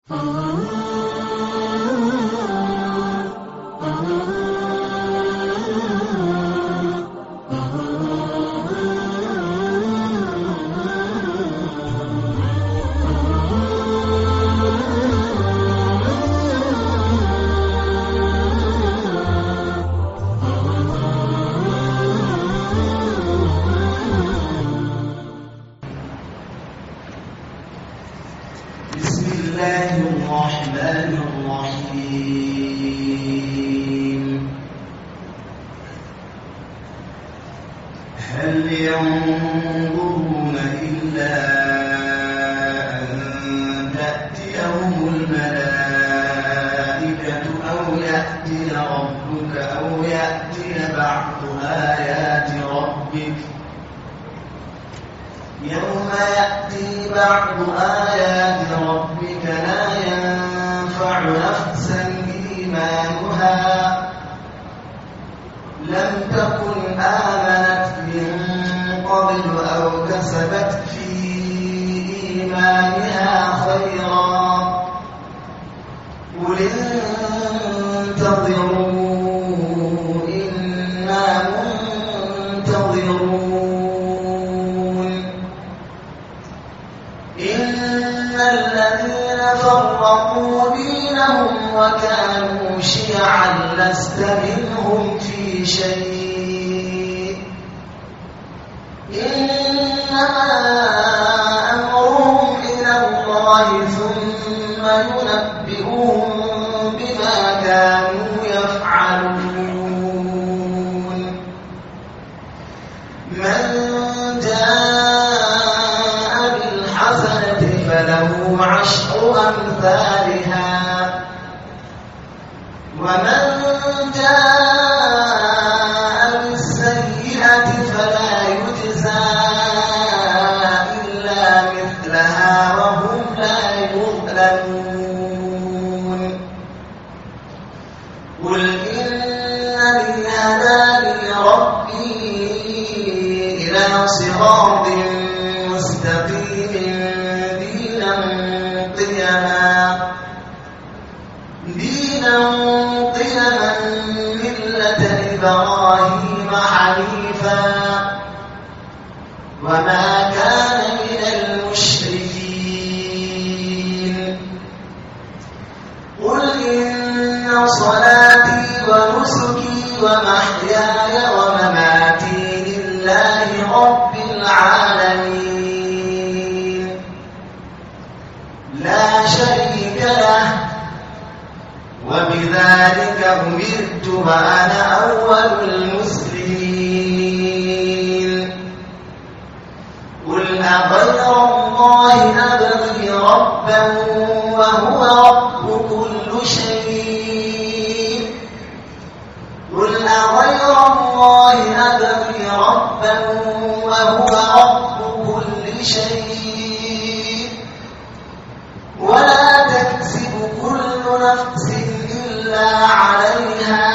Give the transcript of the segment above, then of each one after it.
بسم الله الرحمن الرحيم. هل ينظرون إلا أن تأتيهم الملائكة أو يأتي ربك أو يأتي بعض آيات ربك يوم يأتي بعض آيات ربك لا ينفع نفسا إيمانها لم تكن آمنت من قبل أو كسبت في إيمانها خيرا قل انتظروا إنا منتظرون. إن الذين فرقوا دينهم وكانوا شيعا لست منهم في شيء إنما أمرهم إلى الله ثم ينبئهم بما كانوا يفعلون. من جاء بالحسنة فله عشر أمثالها ومن جاء بالسيئة فلا يجزى إلا مثلها وهم لا يظلمون. قل إنني هداني ربي إلى صراط مستقيم دينا قيما ملة إبراهيم حنيفا وما كان من المشركين. قل إن صلاتي ونسكي ومحياي ومماتي لله رب العالمين لا شريك له وبذلك أمرت وأنا أول المسلمين. قل أغير الله أبغي ربا وهو رب كل شيء قل أغير الله أبغي ربا وهو رب كل شيء ولا تكسب كل نفس إلا عليها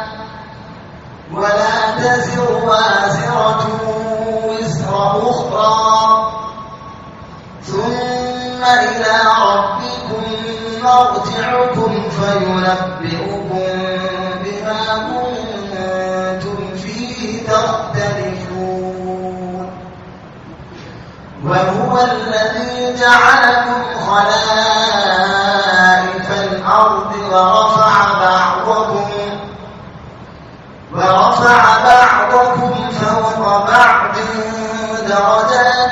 ولا تزر وازرة وزر أخرى ثم إلى ربكم مرجعكم فينبئكم بما كنتم فيه تختلفون. وهو الذي جعلكم خلائف الأرض ورفع بعضكم فوق بعض درجات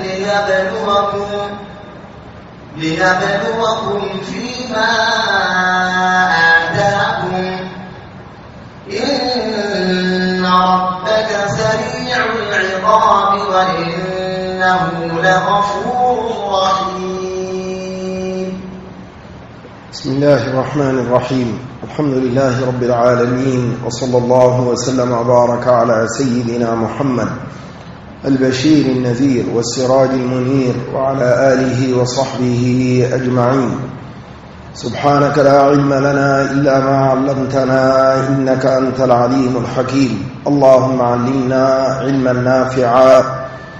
ليبلوكم فيما آتاكم إن ربك سريع العقاب وإنه لغفور رحيم. بسم الله الرحمن الرحيم. الحمد لله رب العالمين وصلى الله وسلم وبارك على سيدنا محمد البشير النذير والسراج المنير وعلى آله وصحبه أجمعين. سبحانك لا علم لنا إلا ما علمتنا إنك أنت العليم الحكيم. اللهم علمنا علما نافعا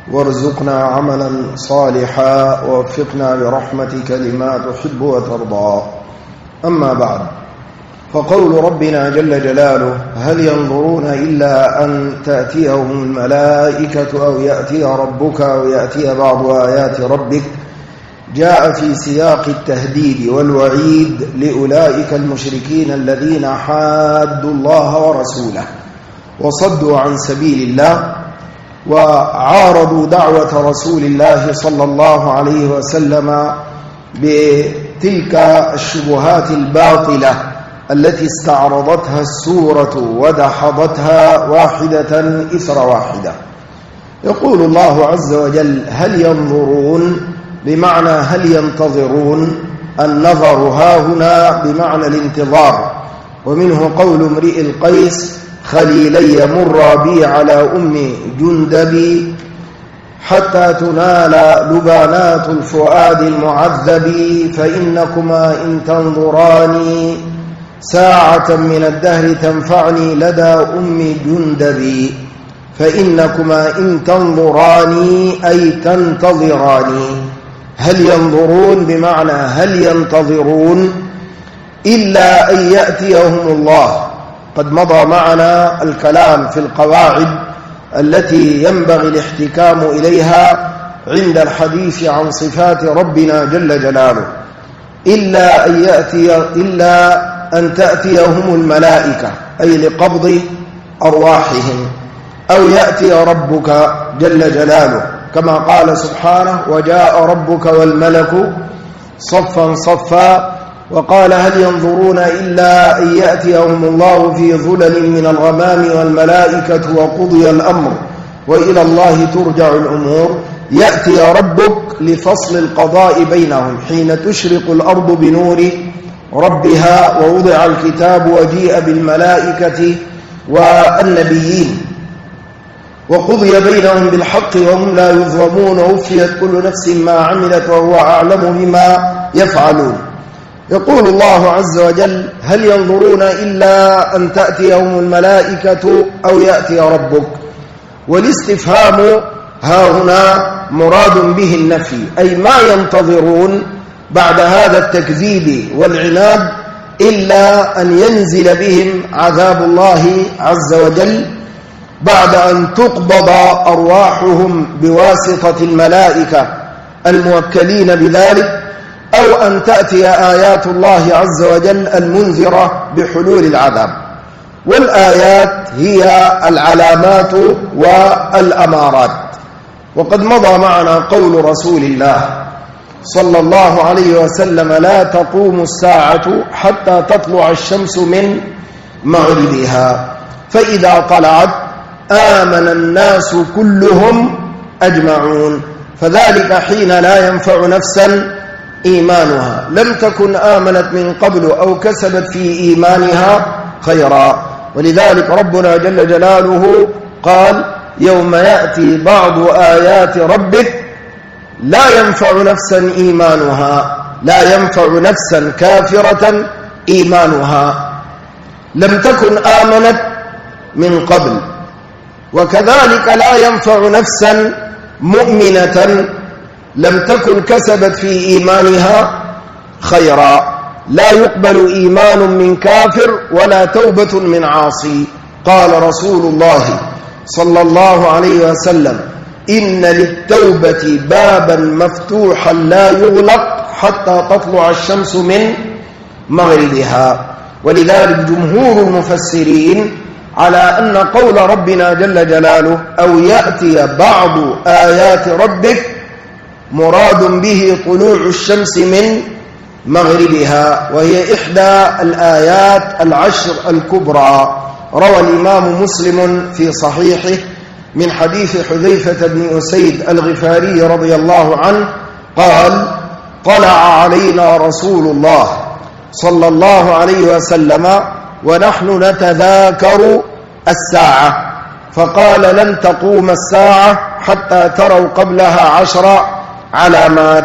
وارزقنا عملا صالحا ووفقنا برحمتك لما تحب وترضى. أما بعد، فقول ربنا جل جلاله: هل ينظرون إلا أن تأتيهم الملائكة أو يأتي ربك أو يأتي بعض آيات ربك، جاء في سياق التهديد والوعيد لأولئك المشركين الذين حادوا الله ورسوله وصدوا عن سبيل الله وعارضوا دعوة رسول الله صلى الله عليه وسلم بتلك الشبهات الباطلة التي استعرضتها السورة ودحضتها واحدة إثر واحدة. يقول الله عز وجل: هل ينظرون، بمعنى هل ينتظرون. النظر هاهنا بمعنى الانتظار، ومنه قول امرئ القيس: خليلي مر بي على أم جندب حتى تنال لبانات الفؤاد المعذب، فإنكما إن تنظراني ساعة من الدهر تنفعني لدى أم جندب. فإنكما إن تنظراني أي تنتظراني. هل ينظرون بمعنى هل ينتظرون إلا أن يأتيهم الله. قد مضى معنا الكلام في القواعد التي ينبغي الاحتكام إليها عند الحديث عن صفات ربنا جل جلاله. إلا أن تأتيهم الملائكة، أي لقبض أرواحهم، أو يأتي ربك جل جلاله، كما قال سبحانه: وجاء ربك والملك صفا صفا. وقال: هل ينظرون إلا أن يأتيهم الله في ظلل من الغمام والملائكة وقضي الأمر وإلى الله ترجع الأمور. يأتي ربك لفصل القضاء بينهم حين تشرق الأرض بنور ربها ووضع الكتاب وجيء بالملائكة والنبيين وقضي بينهم بالحق وهم لا يظلمون ووفيت كل نفس ما عملت وهو أعلم بما يفعلون. يقول الله عز وجل: هل ينظرون إلا أن تأتيهم الملائكة أو يأتي ربك. والاستفهام هاهنا مراد به النفي، أي ما ينتظرون بعد هذا التكذيب والعناد إلا أن ينزل بهم عذاب الله عز وجل بعد أن تقبض أرواحهم بواسطة الملائكة الموكلين بذلك، أو أن تأتي آيات الله عز وجل المنذرة بحلول العذاب. والآيات هي العلامات والأمارات. وقد مضى معنا قول رسول الله صلى الله عليه وسلم: لا تقوم الساعة حتى تطلع الشمس من مغربها، فإذا طلعت آمن الناس كلهم أجمعون، فذلك حين لا ينفع نفسا إيمانها لم تكن آمنت من قبل أو كسبت في إيمانها خيرا. ولذلك ربنا جل جلاله قال: يوم يأتي بعض آيات ربك لا ينفع نفسا إيمانها، لا ينفع نفسا كافرة إيمانها لم تكن آمنت من قبل. وكذلك لا ينفع نفسا مؤمنة لم تكن كسبت في إيمانها خيرا. لا يقبل إيمان من كافر ولا توبة من عاصي. قال رسول الله صلى الله عليه وسلم: إن للتوبة بابا مفتوحا لا يغلق حتى تطلع الشمس من مغربها. ولذلك جمهور المفسرين على أن قول ربنا جل جلاله: أو يأتي بعض آيات ربك مراد به طلوع الشمس من مغربها، وهي إحدى الآيات العشر الكبرى. روى الإمام مسلم في صحيحه من حديث حذيفة بن أسيد الغفاري رضي الله عنه قال: طلع علينا رسول الله صلى الله عليه وسلم ونحن نتذاكر الساعة، فقال: لن تقوم الساعة حتى تروا قبلها 10 علامات: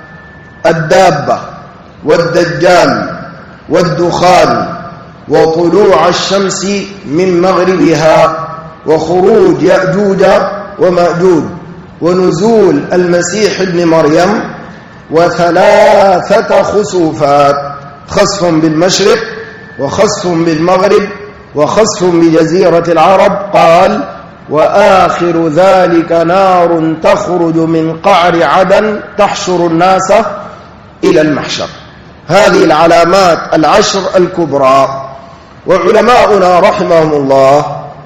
الدابة والدجال والدخان وطلوع الشمس من مغربها وخروج يأجوج ومأجوج ونزول المسيح ابن مريم، وثلاثة خسوفات: خسف بالمشرق، وخسف بالمغرب، وخسف بجزيرة العرب. قال: وآخر ذلك نار تخرج من قعر عدن تحشر الناس إلى المحشر. هذه العلامات 10 الكبرى. وعلماؤنا رحمهم الله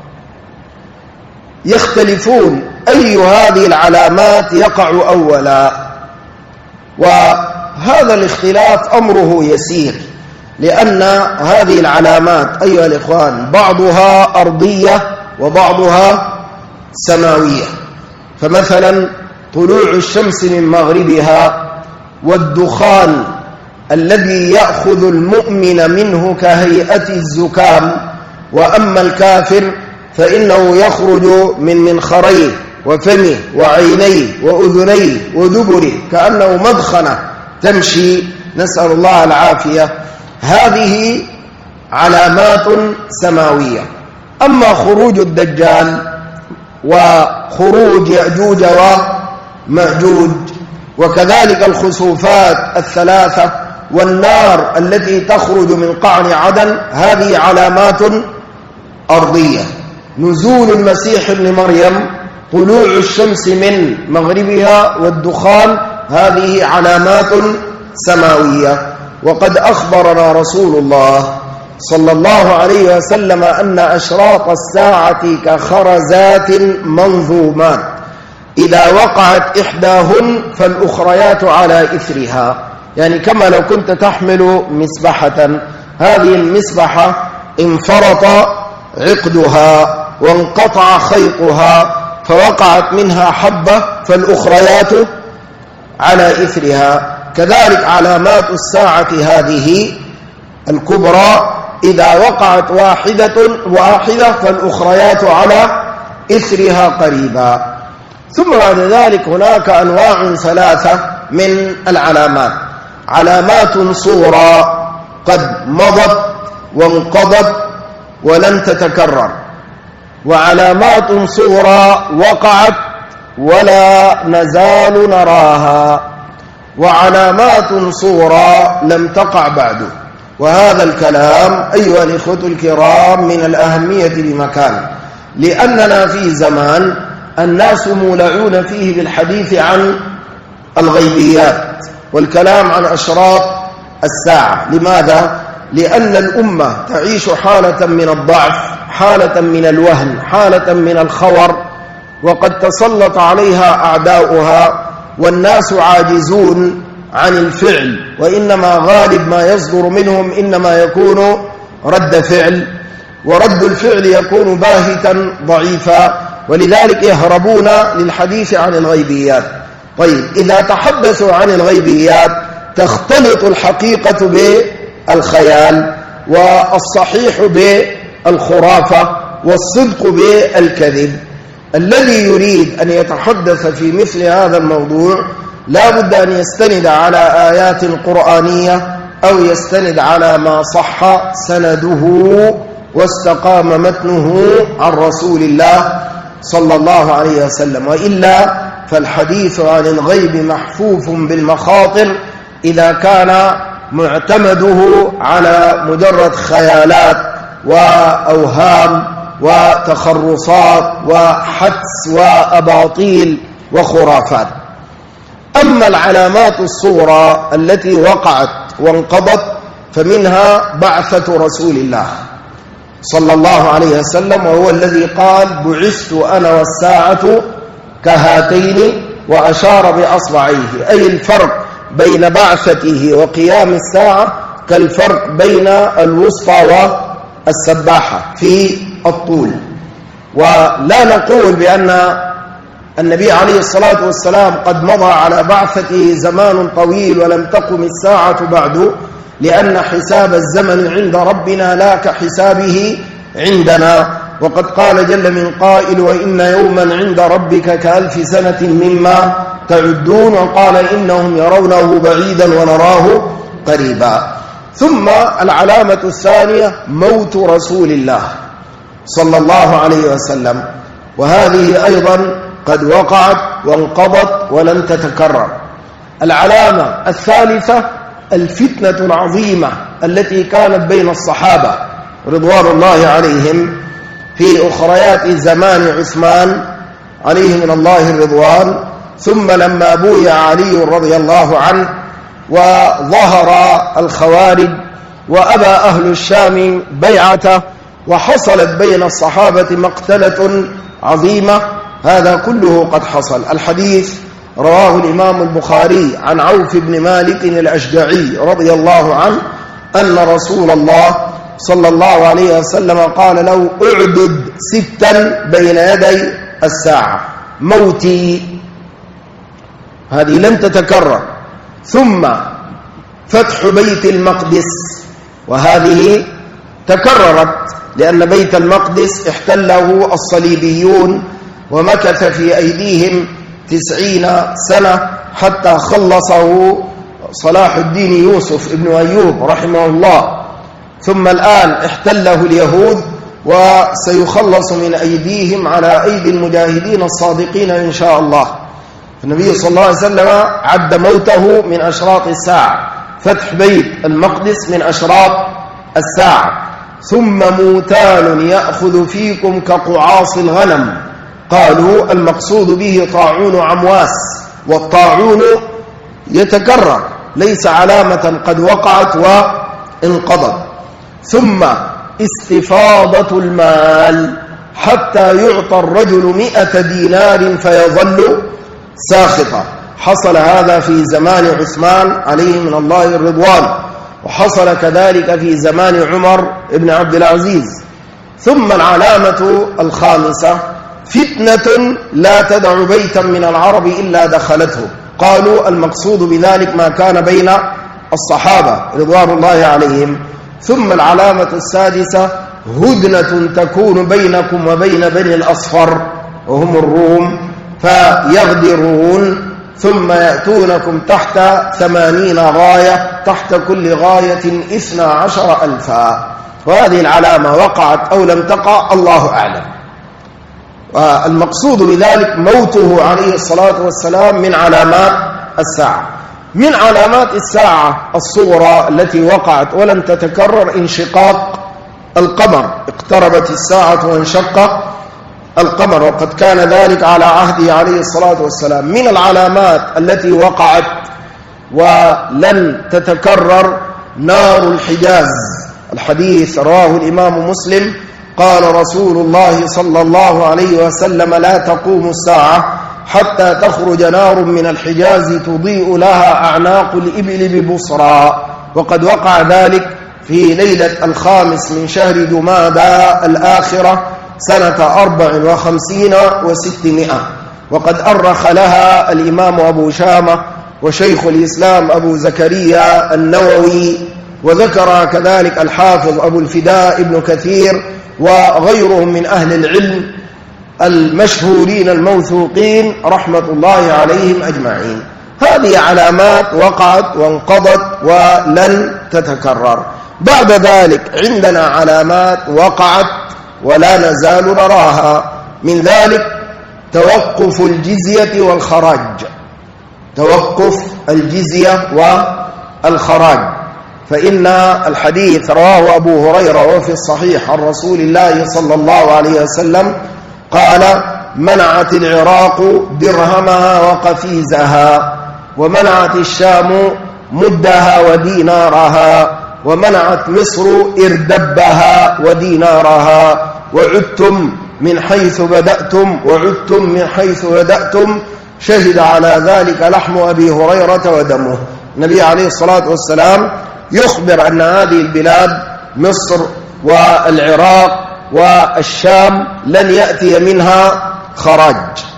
يختلفون أي هذه العلامات يقع أولا، وهذا الاختلاف أمره يسير، لأن هذه العلامات أيها الإخوان بعضها أرضية وبعضها سماوية. فمثلا طلوع الشمس من مغربها، والدخان الذي يأخذ المؤمن منه كهيئة الزكام، وأما الكافر فإنه يخرج من منخريه وفمه وعينيه وأذنيه ودبره كأنه مدخنة تمشي، نسأل الله العافية. هذه علامات سماوية. أما خروج الدجال وخروج يأجوج ومأجوج، وكذلك الخسوفات الثلاثة، والنار التي تخرج من قعر عدن، هذه علامات أرضية. نزول المسيح ابن مريم، طلوع الشمس من مغربها، والدخان، هذه علامات سماوية. وقد أخبرنا رسول الله صلى الله عليه وسلم أن أشراط الساعة كخرزات منظومات، إذا وقعت إحداهن فالأخريات على إثرها. يعني كما لو كنت تحمل مسبحة، هذه المسبحة انفرط عقدها وانقطع خيطها فوقعت منها حبة، فالأخريات على إثرها. كذلك علامات الساعة هذه الكبرى، إذا وقعت واحدة فالأخريات على إثرها قريبا. ثم بعد ذلك هناك أنواع ثلاثة من العلامات: علامات صغرى قد مضت وانقضت ولن تتكرر، وعلامات صغرى وقعت ولا نزال نراها، وعلامات صغرى لم تقع بعد. وهذا الكلام أيها الإخوة الكرام من الأهمية بمكان، لأننا في زمان الناس مولعون فيه بالحديث عن الغيبيات والكلام عن أشراط الساعة. لماذا؟ لأن الأمة تعيش حالة من الضعف، حالة من الوهن، حالة من الخور، وقد تسلط عليها أعداؤها، والناس عاجزون عن الفعل، وإنما غالب ما يصدر منهم إنما يكون رد فعل، ورد الفعل يكون باهتا ضعيفا، ولذلك يهربون للحديث عن الغيبيات. طيب، إذا تحدثوا عن الغيبيات تختلط الحقيقة بالخيال، والصحيح بالخرافة، والصدق بالكذب. الذي يريد أن يتحدث في مثل هذا الموضوع لا بد أن يستند على آيات قرآنية، أو يستند على ما صح سنده واستقام متنه عن رسول الله صلى الله عليه وسلم، وإلا فالحديث عن الغيب محفوف بالمخاطر إذا كان معتمده على مجرد خيالات وأوهام وتخرصات وحدس وأباطيل وخرافات. أما العلامات الصغرى التي وقعت وانقضت فمنها بعثة رسول الله صلى الله عليه وسلم، وهو الذي قال: بعثت أنا والساعة كهاتين، وأشار بأصبعيه، أي الفرق بين بعثته وقيام الساعة كالفرق بين الوسطى والسباحة في الطول. ولا نقول بأن النبي عليه الصلاة والسلام قد مضى على بعثته زمان طويل ولم تقم الساعة بعد، لأن حساب الزمن عند ربنا لا كحسابه عندنا. وقد قال جل من قائل: وإن يوما عند ربك كألف سنة مما تعدون، وقال: إنهم يرونه بعيدا ونراه قريبا. ثم العلامة الثانية موت رسول الله صلى الله عليه وسلم، وهذه أيضا قد وقعت وانقضت ولن تتكرر. العلامة الثالثة الفتنة العظيمة التي كانت بين الصحابة رضوان الله عليهم في أخريات زمان عثمان عليه من الله الرضوان، ثم لما بويع علي رضي الله عنه وظهر الخوارج وأبى أهل الشام بيعته وحصلت بين الصحابة مقتلة عظيمة، هذا كله قد حصل. الحديث رواه الإمام البخاري عن عوف بن مالك الأشجعي رضي الله عنه أن رسول الله صلى الله عليه وسلم قال له: اعدد 6 بين يدي الساعة، موتي هذه لن تتكرر، ثم فتح بيت المقدس، وهذه تكررت لأن بيت المقدس احتله الصليبيون ومكث في أيديهم 90 سنة حتى خلصه صلاح الدين يوسف ابن أيوب رحمه الله، ثم الآن احتله اليهود وسيخلص من أيديهم على أيدي المجاهدين الصادقين إن شاء الله. النبي صلى الله عليه وسلم عد موته من أشراط الساعة، فتح بيت المقدس من أشراط الساعة. ثم موتان يأخذ فيكم كقعاص الغنم، قالوا المقصود به طاعون عمواس، والطاعون يتكرر ليس علامة قد وقعت وانقضت. ثم استفاضة المال حتى يعطى الرجل 100 دينار فيظل ساخطا، حصل هذا في زمان عثمان عليه من الله الرضوان، وحصل كذلك في زمان عمر بن عبد العزيز. ثم العلامة الخامسة فتنة لا تدع بيتا من العرب إلا دخلته، قالوا المقصود بذلك ما كان بين الصحابة رضوان الله عليهم. ثم العلامة السادسة هدنة تكون بينكم وبين بني الأصفر وهم الروم فيغدرون، ثم يأتونكم تحت 80 غاية، تحت كل غاية 12,000. وهذه العلامة وقعت أو لم تقع الله أعلم. والمقصود بذلك موته عليه الصلاة والسلام من علامات الساعة. من علامات الساعة الصغرى التي وقعت ولن تتكرر انشقاق القمر، اقتربت الساعة وانشق القمر، وقد كان ذلك على عهده عليه الصلاة والسلام. من العلامات التي وقعت ولن تتكرر نار الحجاز، الحديث رواه الإمام مسلم قال رسول الله صلى الله عليه وسلم: لا تقوم الساعة حتى تخرج نار من الحجاز تضيء لها أعناق الإبل ببصرى. وقد وقع ذلك في ليلة 5 من شهر جمادى الآخرة سنة 54 و600، وقد أرخ لها الإمام أبو شامة وشيخ الإسلام أبو زكريا النووي، وذكر كذلك الحافظ أبو الفداء ابن كثير وغيرهم من أهل العلم المشهورين الموثوقين رحمة الله عليهم أجمعين. هذه علامات وقعت وانقضت ولن تتكرر. بعد ذلك عندنا علامات وقعت ولا نزال نراها، من ذلك توقف الجزية والخراج، توقف الجزية والخراج. فإن الحديث رواه أبو هريرة وفي الصحيح عن رسول الله صلى الله عليه وسلم قال: منعت العراق درهمها وقفيزها، ومنعت الشام مدها ودينارها، ومنعت مصر إردبها ودينارها، وعدتم من حيث بدأتم وعدتم من حيث بدأتم. شهد على ذلك لحم أبي هريرة ودمه. النبي عليه الصلاة والسلام يخبر أن هذه البلاد مصر والعراق والشام لن يأتي منها خراج،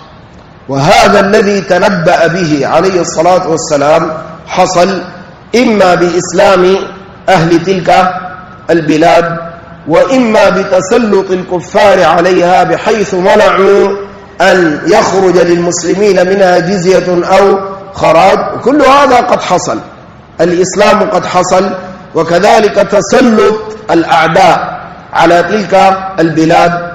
وهذا الذي تنبأ به عليه الصلاة والسلام حصل إما بإسلام أهل تلك البلاد، وإما بتسلط الكفار عليها بحيث منعوا أن يخرج للمسلمين منها جزية أو خراج. كل هذا قد حصل، الإسلام قد حصل، وكذلك تسلط الأعداء على تلك البلاد.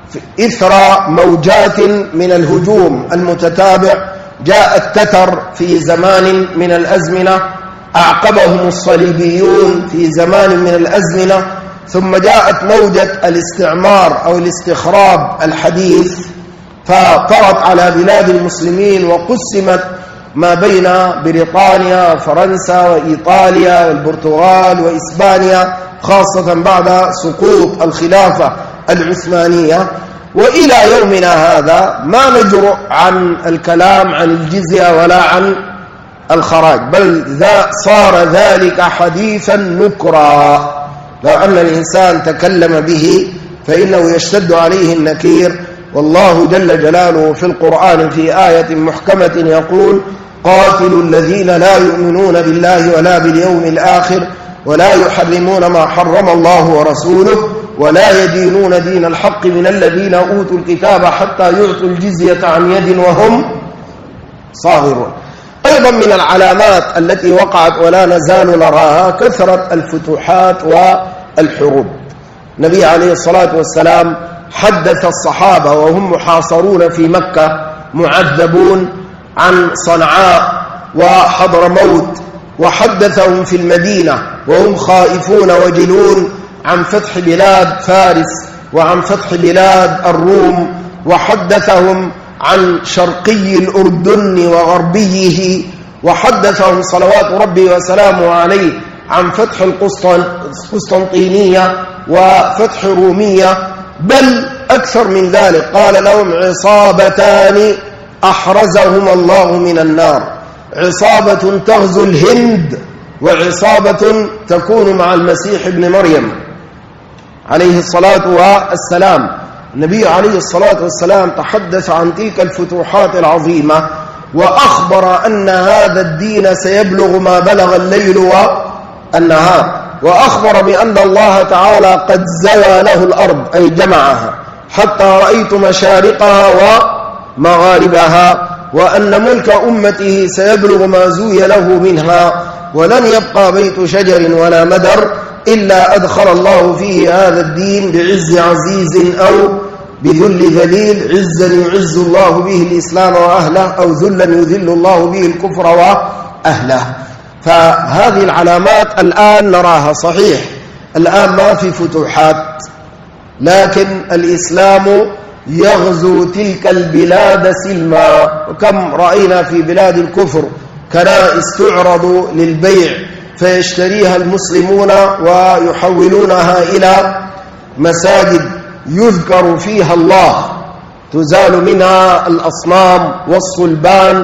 إثر موجات من الهجوم المتتابع. جاء التتر في زمان من الأزمنة، أعقبهم الصليبيون في زمان من الأزمنة، ثم جاءت موجة الاستعمار أو الاستخراب الحديث فطرت على بلاد المسلمين وقسمت ما بين بريطانيا وفرنسا وإيطاليا والبرتغال وإسبانيا، خاصة بعد سقوط الخلافة العثمانية. وإلى يومنا هذا ما نجرؤ عن الكلام عن الجزية ولا عن الخراج، بل صار ذلك حديثا نكرا. لو أن الإنسان تكلم به فإنه يشتد عليه النكير. والله جل جلاله في القرآن في آية محكمة يقول: قاتلوا الذين لا يؤمنون بالله ولا باليوم الآخر ولا يحرمون ما حرم الله ورسوله ولا يدينون دين الحق من الذين أوتوا الكتاب حتى يعطوا الجزية عن يد وهم صاغرون. أيضا من العلامات التي وقعت ولا نزال نراها كثرة الفتوحات والحروب. النبي عليه الصلاة والسلام حدث الصحابة وهم محاصرون في مكة معذبون عن صنعاء وحضرموت، وحدثهم في المدينة وهم خائفون وجلون عن فتح بلاد فارس وعن فتح بلاد الروم، وحدثهم عن شرقي الأردن وغربيه، وحدثهم صلوات ربي وسلامه عليه عن فتح القسطنطينية وفتح رومية، بل أكثر من ذلك قال لهم: عصابتان أحرزهما الله من النار، عصابة تغزو الهند وعصابة تكون مع المسيح ابن مريم عليه الصلاة والسلام. النبي عليه الصلاة والسلام تحدث عن تلك الفتوحات العظيمة وأخبر أن هذا الدين سيبلغ ما بلغ الليل والنهار، وأخبر بأن الله تعالى قد زوى له الأرض أي جمعها حتى رأيت مشارقها ومغاربها، وأن ملك أمته سيبلغ ما زوي له منها، ولن يبقى بيت شجر ولا مدر إلا أدخل الله فيه هذا الدين بعز عزيز أو بذل ذليل، عزا يعز الله به الإسلام وأهله أو ذلا يذل الله به الكفر وأهله. فهذه العلامات الآن نراها. صحيح الآن ما في فتوحات، لكن الإسلام يغزو تلك البلاد سلما. وكم رأينا في بلاد الكفر كنائس تعرض للبيع فيشتريها المسلمون ويحولونها إلى مساجد يذكر فيها الله، تزال منها الأصنام والصلبان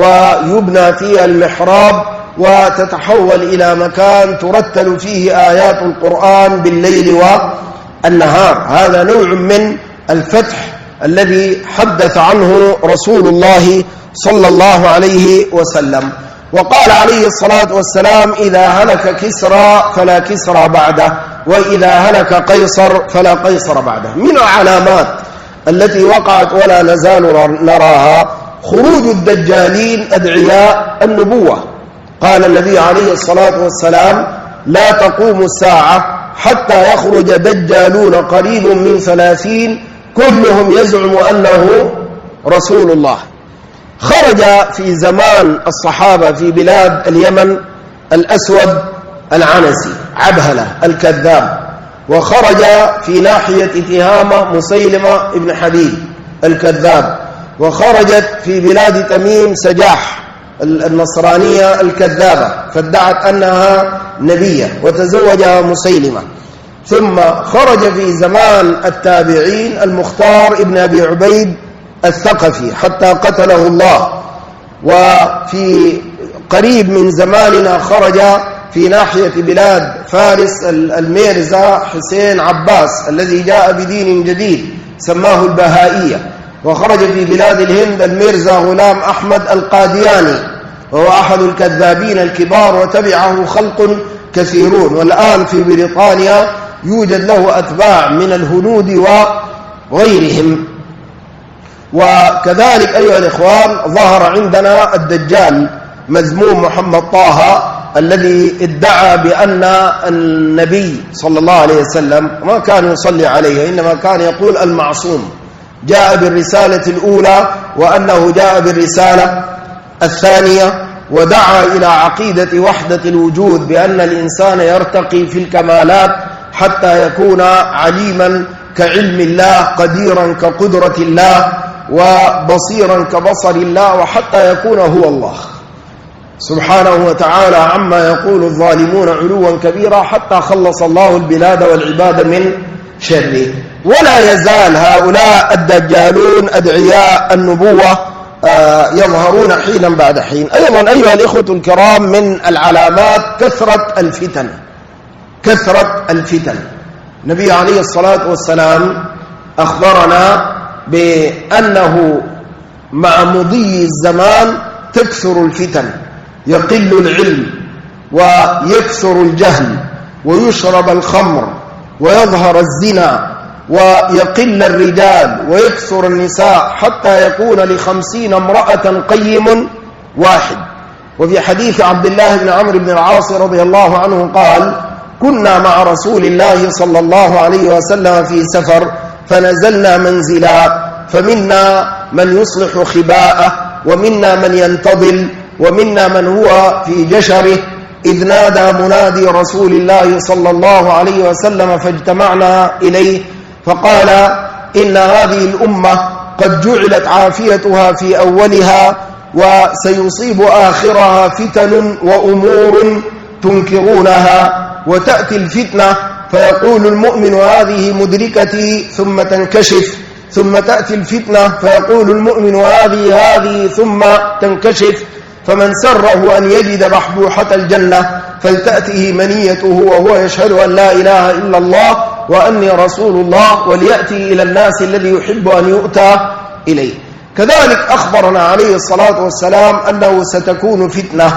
ويبنى فيها المحراب وتتحول إلى مكان ترتل فيه آيات القرآن بالليل والنهار. هذا نوع من الفتح الذي حدث عنه رسول الله صلى الله عليه وسلم. وقال عليه الصلاة والسلام: إذا هلك كسرى فلا كسرى بعده، وإذا هلك قيصر فلا قيصر بعده. من العلامات التي وقعت ولا نزال نراها خروج الدجالين أدعياء النبوة. قال النبي عليه الصلاة والسلام: لا تقوم الساعة حتى يخرج دجالون قريب من 30 كلهم يزعم أنه رسول الله. خرج في زمان الصحابة في بلاد اليمن الأسود العنسي عبهلة الكذاب، وخرج في ناحية تهامة مسيلمة ابن حبيب الكذاب، وخرجت في بلاد تميم سجاح النصرانية الكذابة فادعت أنها نبية وتزوجها مسيلمة. ثم خرج في زمان التابعين المختار ابن أبي عبيد الثقفي حتى قتله الله. وفي قريب من زماننا خرج في ناحية بلاد فارس الميرزا حسين عباس الذي جاء بدين جديد سماه البهائية. وخرج في بلاد الهند الميرزا غلام أحمد القادياني وهو أحد الكذابين الكبار وتبعه خلق كثيرون. والآن في بريطانيا يوجد له أتباع من الهنود وغيرهم. وكذلك أيها الإخوان ظهر عندنا الدجال مذموم محمد طه الذي ادعى بأن النبي صلى الله عليه وسلم ما كان يصلي عليه، إنما كان يقول المعصوم جاء بالرسالة الأولى وأنه جاء بالرسالة الثانية، ودعا إلى عقيدة وحدة الوجود بأن الإنسان يرتقي في الكمالات حتى يكون عليما كعلم الله، قديرا كقدرة الله، وبصيرا كبصر الله، وحتى يكون هو الله سبحانه وتعالى عما يقول الظالمون علوا كبيرا، حتى خلص الله البلاد والعباد من شره. ولا يزال هؤلاء الدجالون أدعياء النبوة يظهرون حينا بعد حين. أيضا أيها الإخوة الكرام، من العلامات كثرة الفتن. كثرة الفتن. النبي عليه الصلاة والسلام أخبرنا بأنه مع مضي الزمان تكثر الفتن، يقل العلم ويكثر الجهل ويشرب الخمر ويظهر الزنا ويقل الرجال ويكثر النساء، حتى يكون ل50 امرأة قيم واحد. وفي حديث عبد الله بن عمرو بن العاص رضي الله عنه قال: كنا مع رسول الله صلى الله عليه وسلم في سفر فنزلنا منزلا، فمنا من يصلح خباءه، ومنا من ينتظل، ومنا من هو في جشره، إذ نادى منادي رسول الله صلى الله عليه وسلم فاجتمعنا إليه فقال: إن هذه الأمة قد جعلت عافيتها في أولها، وسيصيب آخرها فتن وأمور تنكرونها، وتأتي الفتنة فيقول المؤمن هذه مدركتي ثم تنكشف، ثم تأتي الفتنة فيقول المؤمن هذه ثم تنكشف، فمن سره أن يجد بحبوحة الجنة فلتأته منيته وهو يشهد أن لا إله إلا الله وأني رسول الله، وليأتي إلى الناس الذي يحب أن يؤتى إليه. كذلك أخبرنا عليه الصلاة والسلام أنه ستكون فتنة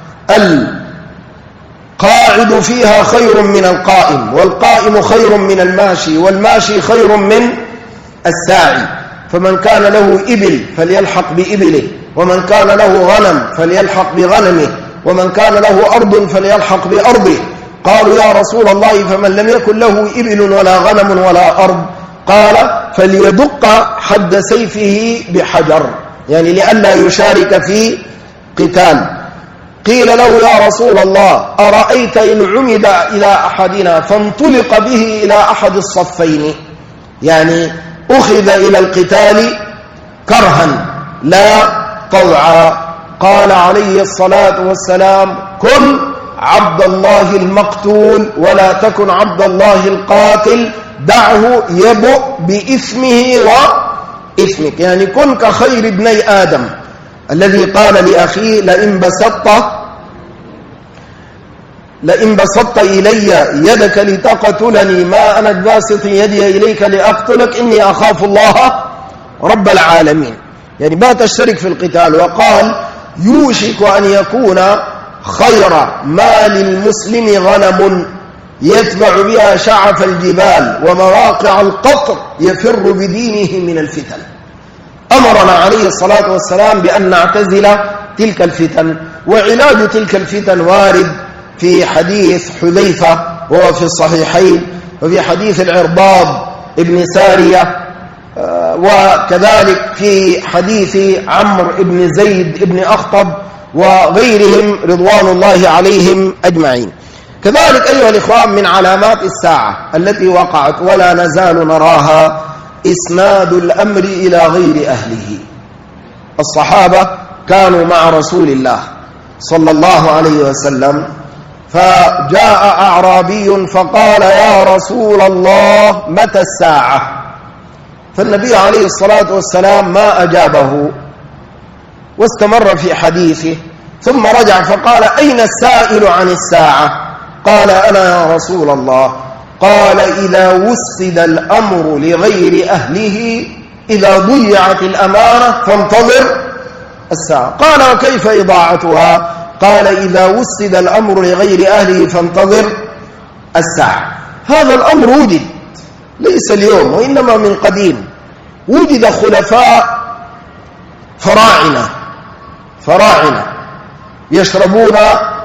القاعد فيها خير من القائم، والقائم خير من الماشي، والماشي خير من الساعي. فمن كان له إبل فليلحق بإبله، ومن كان له غنم فليلحق بغنمه، ومن كان له أرض فليلحق بأرضه. قالوا: يا رسول الله فمن لم يكن له إبل ولا غنم ولا أرض؟ قال: فليدق حد سيفه بحجر، يعني لئلا يشارك في قتال. قيل له: يا رسول الله أرأيت إن عمد إلى أحدنا فانطلق به إلى أحد الصفين، يعني أخذ إلى القتال كرها لا طوعا. قال عليه الصلاة والسلام: كن عبد الله المقتول ولا تكن عبد الله القاتل، دعه يبؤ بإثمه وإثمك، يعني كن كخير ابني آدم الذي قال لأخيه: لئن بسطت إلي يدك لتقتلني ما أنا باسط يدي إليك لأقتلك إني أخاف الله رب العالمين، يعني ما تشترك في القتال. وقال: يوشك أن يكون خير ما للمسلم غنم يتبع بها شعف الجبال ومواقع القطر يفر بدينه من الفتن. أمرنا عليه الصلاة والسلام بأن نعتزل تلك الفتن، وعلاج تلك الفتن وارد في حديث حذيفة وهو في الصحيحين، وفي حديث العرباض ابن سارية، وكذلك في حديث عمرو ابن زيد ابن أخطب وغيرهم رضوان الله عليهم أجمعين. كذلك أيها الإخوان، من علامات الساعة التي وقعت ولا نزال نراها إسناد الأمر إلى غير أهله. الصحابة كانوا مع رسول الله صلى الله عليه وسلم، فجاء أعرابي فقال: يا رسول الله متى الساعة؟ فالنبي عليه الصلاة والسلام ما أجابه واستمر في حديثه، ثم رجع فقال: أين السائل عن الساعة؟ قال: أنا يا رسول الله. قال: إذا وسد الأمر لغير أهله، إذا ضيعت الأمانة فانتظر الساعة. قال: وكيف إضاعتها؟ قال: إذا وسد الأمر لغير أهله فانتظر الساعة. هذا الأمر وجد ليس اليوم وإنما من قديم. وجد خلفاء فراعنة يشربون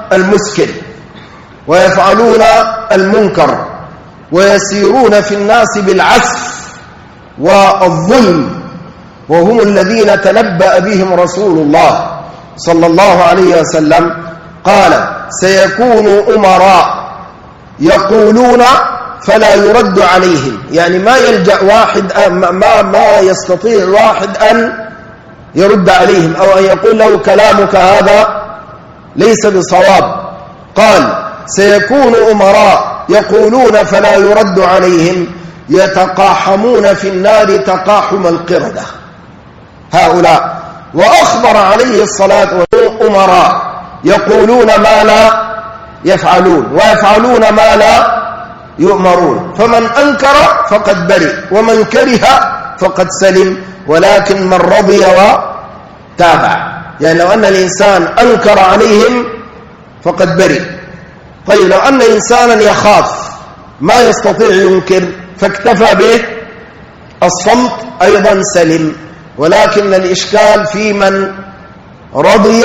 المسكن ويفعلون المنكر ويسيرون في الناس بالعسف والظلم، وهم الذين تنبأ بهم رسول الله صلى الله عليه وسلم قال: سيكون أمراء يقولون فلا يرد عليهم، يعني ما يلجأ واحد ما يستطيع واحد أن يرد عليهم أو أن يقول له كلامك هذا ليس بصواب. قال: سيكون أمراء يقولون فلا يرد عليهم يتقاحمون في النار تقاحم القردة، هؤلاء. وأخبر عليه الصلاة والسلام أمراء يقولون ما لا يفعلون ويفعلون ما لا يؤمرون، فمن أنكر فقد برئ ومن كره فقد سلم، ولكن من رضي وتابع. يعني لو أن الإنسان أنكر عليهم فقد برئ. طيب لو أن إنسانا يخاف ما يستطيع ينكر فاكتفى به الصمت أيضا سلم، ولكن الإشكال في من رضي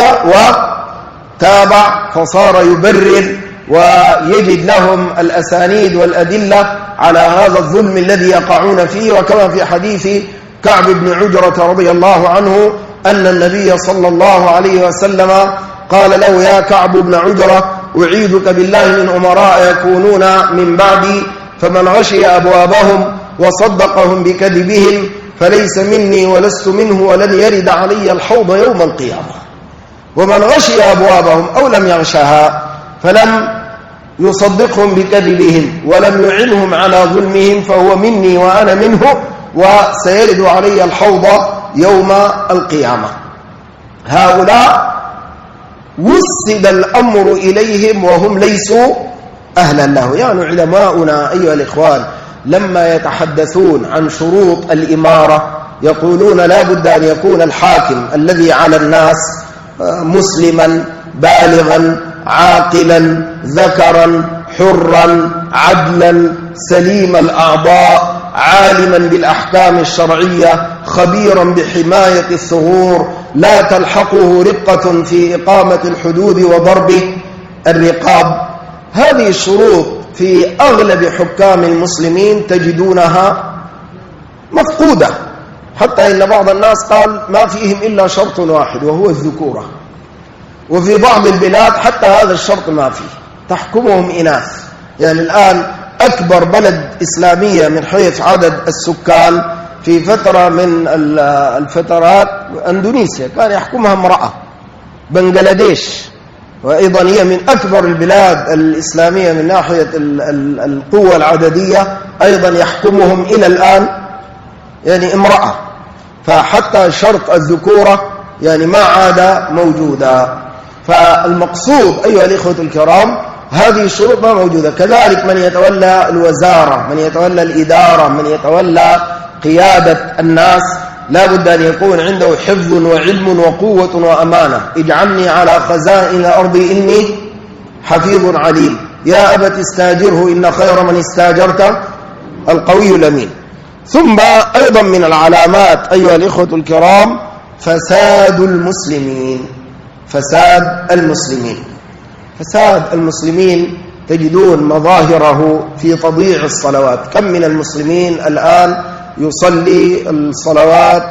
وتابع فصار يبرر ويجد لهم الأسانيد والأدلة على هذا الظلم الذي يقعون فيه. وكما في حديث كعب بن عجرة رضي الله عنه أن النبي صلى الله عليه وسلم قال له: يا كعب بن عجرة، أعيذك بالله من أمراء يكونون من بعدي، فمن غشي أبوابهم وصدقهم بكذبهم فليس مني ولست منه ولن يرد علي الحوض يوم القيامة. ومن غشي أبوابهم أو لم يغشها فلم يصدقهم بكذبهم ولم يعنهم على ظلمهم فهو مني وأنا منه وسيرد علي الحوض يوم القيامة. هؤلاء وسد الأمر إليهم وهم ليسوا أهلا له. يعني علماؤنا أيها الإخوان لما يتحدثون عن شروط الإمارة يقولون لا بد أن يكون الحاكم الذي على الناس مسلما بالغا عاقلا ذكرا حرا عدلا سليم الأعضاء عالما بالأحكام الشرعية خبيرا بحماية الثغور لا تلحقه رقة في إقامة الحدود وضرب الرقاب. هذه الشروط في أغلب حكام المسلمين تجدونها مفقودة، حتى إن بعض الناس قال ما فيهم إلا شرط واحد وهو الذكورة، وفي بعض البلاد حتى هذا الشرط ما فيه، تحكمهم إناث. يعني الآن أكبر بلد إسلامية من حيث عدد السكان في فترة من الفترات أندونيسيا كان يحكمها امرأة. بنغلاديش وأيضا هي من أكبر البلاد الإسلامية من ناحية القوة العددية، أيضا يحكمهم إلى الآن يعني امرأة. فحتى شرط الذكورة يعني ما عاد موجودا. فالمقصود أيها الإخوة الكرام هذه الشروط ما موجودة. كذلك من يتولى الوزارة، من يتولى الإدارة، من يتولى قيادة الناس لا بد أن يكون عنده حفظ وعلم وقوة وأمانة. اجعلني على خزائن الأرض إني حفيظ عليم، يا أبت استاجره إن خير من استاجرت القوي الأمين. ثم أيضا من العلامات أيها الإخوة الكرام فساد المسلمين. فساد المسلمين، فساد المسلمين تجدون مظاهره في تضييع الصلوات. كم من المسلمين الآن يصلي الصلوات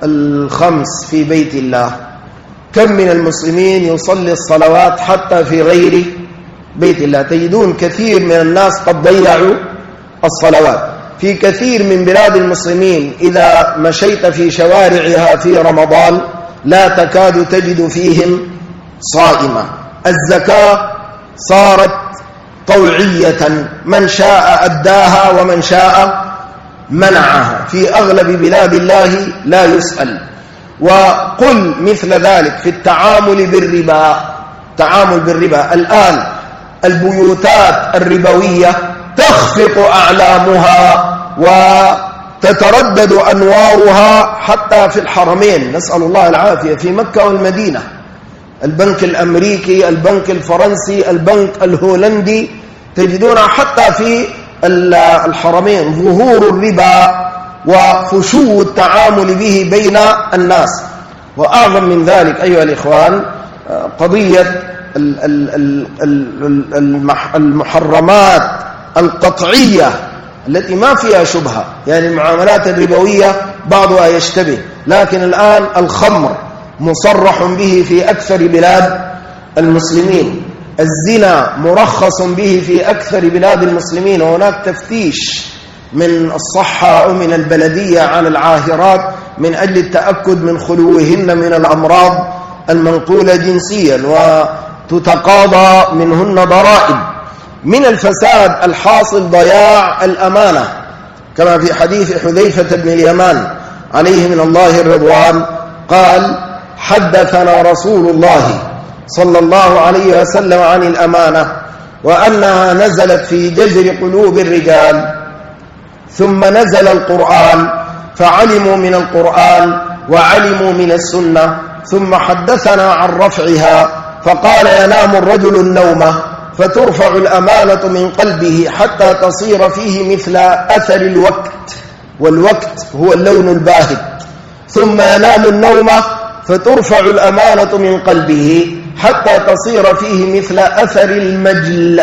الخمس في بيت الله؟ كم من المسلمين يصلي الصلوات حتى في غير بيت الله؟ تجدون كثير من الناس قد ضيعوا الصلوات. في كثير من بلاد المسلمين إذا مشيت في شوارعها في رمضان لا تكاد تجد فيهم صائمة. الزكاة صارت طوعية، من شاء أداها ومن شاء منعها. في أغلب بلاد الله لا يسأل. وقل مثل ذلك في التعامل بالربا. تعامل بالربا الآن البيوتات الربوية تخفق أعلامها وتتردد أنوارها حتى في الحرمين، نسأل الله العافية، في مكة والمدينة. البنك الأمريكي، البنك الفرنسي، البنك الهولندي، تجدونها حتى في الحرمين ظهور الربا وفشو التعامل به بين الناس. وأعظم من ذلك أيها الإخوان قضية المحرمات القطعية التي ما فيها شبهة، يعني المعاملات الربوية بعضها يشتبه، لكن الآن الخمر مصرح به في أكثر بلاد المسلمين، الزنا مرخص به في أكثر بلاد المسلمين، وهناك تفتيش من الصحة أو من البلدية على العاهرات من أجل التأكد من خلوهن من الأمراض المنقولة جنسيا، وتتقاضى منهن ضرائب. من الفساد الحاصل ضياع الأمانة، كما في حديث حذيفة بن اليمان عليه من الله الرضوان قال: حدثنا رسول الله صلى الله عليه وسلم عن الأمانة وأنها نزلت في جذر قلوب الرجال، ثم نزل القرآن فعلموا من القرآن وعلموا من السنة، ثم حدثنا عن رفعها فقال: ينام الرجل النوم فترفع الأمانة من قلبه حتى تصير فيه مثل أثر الوقت، والوقت هو اللون الباهت، ثم ينام النوم فترفع الأمانة من قلبه حتى تصير فيه مثل أثر المجل،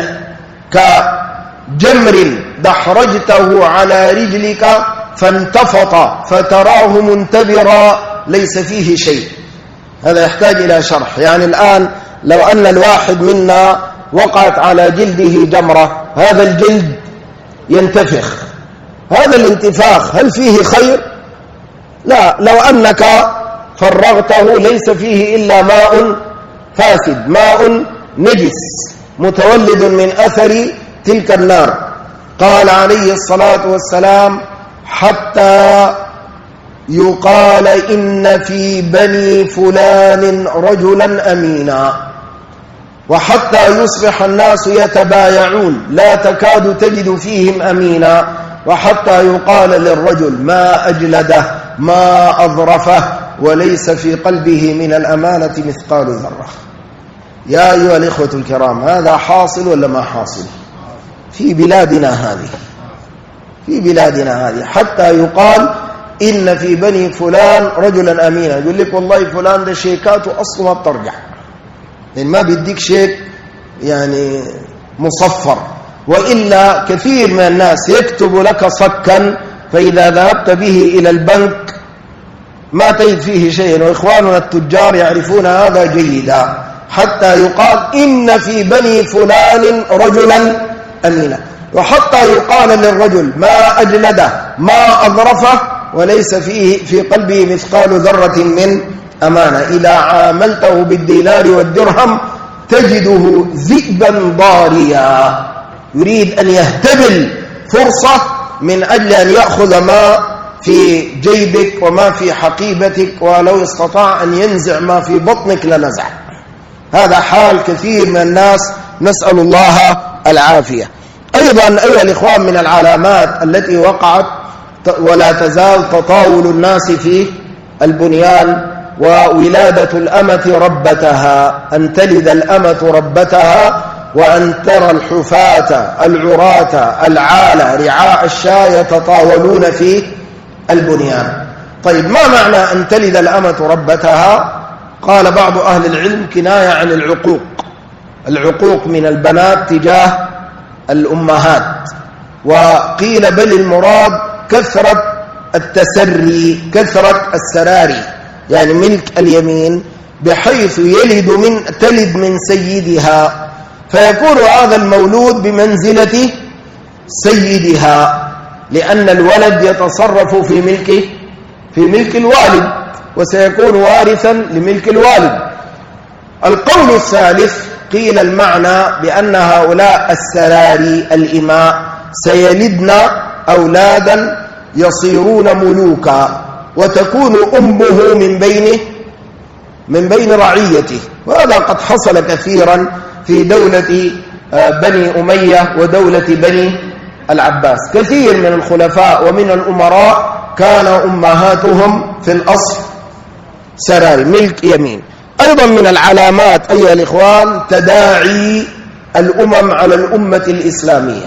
كجمر دحرجته على رجلك فانتفض فتراه منتبرا ليس فيه شيء. هذا يحتاج إلى شرح. يعني الآن لو أن الواحد منا وقعت على جلده جمرة، هذا الجلد ينتفخ، هذا الانتفاخ هل فيه خير؟ لا. لو أنك فرغته ليس فيه إلا ماء فاسد، ماء نجس متولد من أثر تلك النار. قال عليه الصلاة والسلام: حتى يقال إن في بني فلان رجلا أمينا، وحتى يصبح الناس يتبايعون لا تكاد تجد فيهم أمينا، وحتى يقال للرجل: ما أجلده ما أظرفه، وليس في قلبه من الأمانة مثقال ذرة. يا أيها الإخوة الكرام، هذا حاصل ولا ما حاصل في بلادنا هذه؟ في بلادنا هذه حتى يقال إن في بني فلان رجلا أمينا. يقول لك والله فلان ده شيكاته أصلا ما بترجع، لأن ما بيديك شيك يعني مصفر، وإلا كثير من الناس يكتب لك صكا، فإذا ذهبت به إلى البنك ما تجد فيه شيء، وإخواننا التجار يعرفون هذا جيدا. حتى يقال إن في بني فلان رجلا أمينا، وحتى يقال للرجل: ما أجلده ما أظرفه، وليس فيه في قلبه مثقال ذرة من أمانة. إذا عاملته بالدينار والدرهم تجده ذئبا ضاريا، يريد أن يهتبل فرصة من أجل أن يأخذ ما في جيبك وما في حقيبتك، ولو استطاع أن ينزع ما في بطنك لنزع. هذا حال كثير من الناس، نسأل الله العافية. أيضا أيها الإخوان، من العلامات التي وقعت ولا تزال تطاول الناس في البنيان وولادة الأمة ربتها، أن تلد الأمة ربتها، وأن ترى الحفاة العراة العالة رعاء الشاة يتطاولون في البنيان. طيب، ما معنى أن تلد الأمة ربتها؟ قال بعض أهل العلم: كناية عن العقوق، العقوق من البنات تجاه الأمهات. وقيل بل المراد كثرة التسري، كثرة السراري، يعني ملك اليمين، بحيث تلد من سيدها، فيكون هذا المولود بمنزلة سيدها، لأن الولد يتصرف في ملك الوالد، وسيكون وارثا لملك الوالد. القول الثالث قيل المعنى بأن هؤلاء السراري الإماء سيلدن أولادا يصيرون ملوكا، وتكون أمه من بين رعيته. وهذا قد حصل كثيرا في دولة بني أمية ودولة بني العباس. كثير من الخلفاء ومن الأمراء كان أمهاتهم في الأصل سراري، ملك يمين. أيضا من العلامات أيها الإخوان تداعي الأمم على الأمة الإسلامية.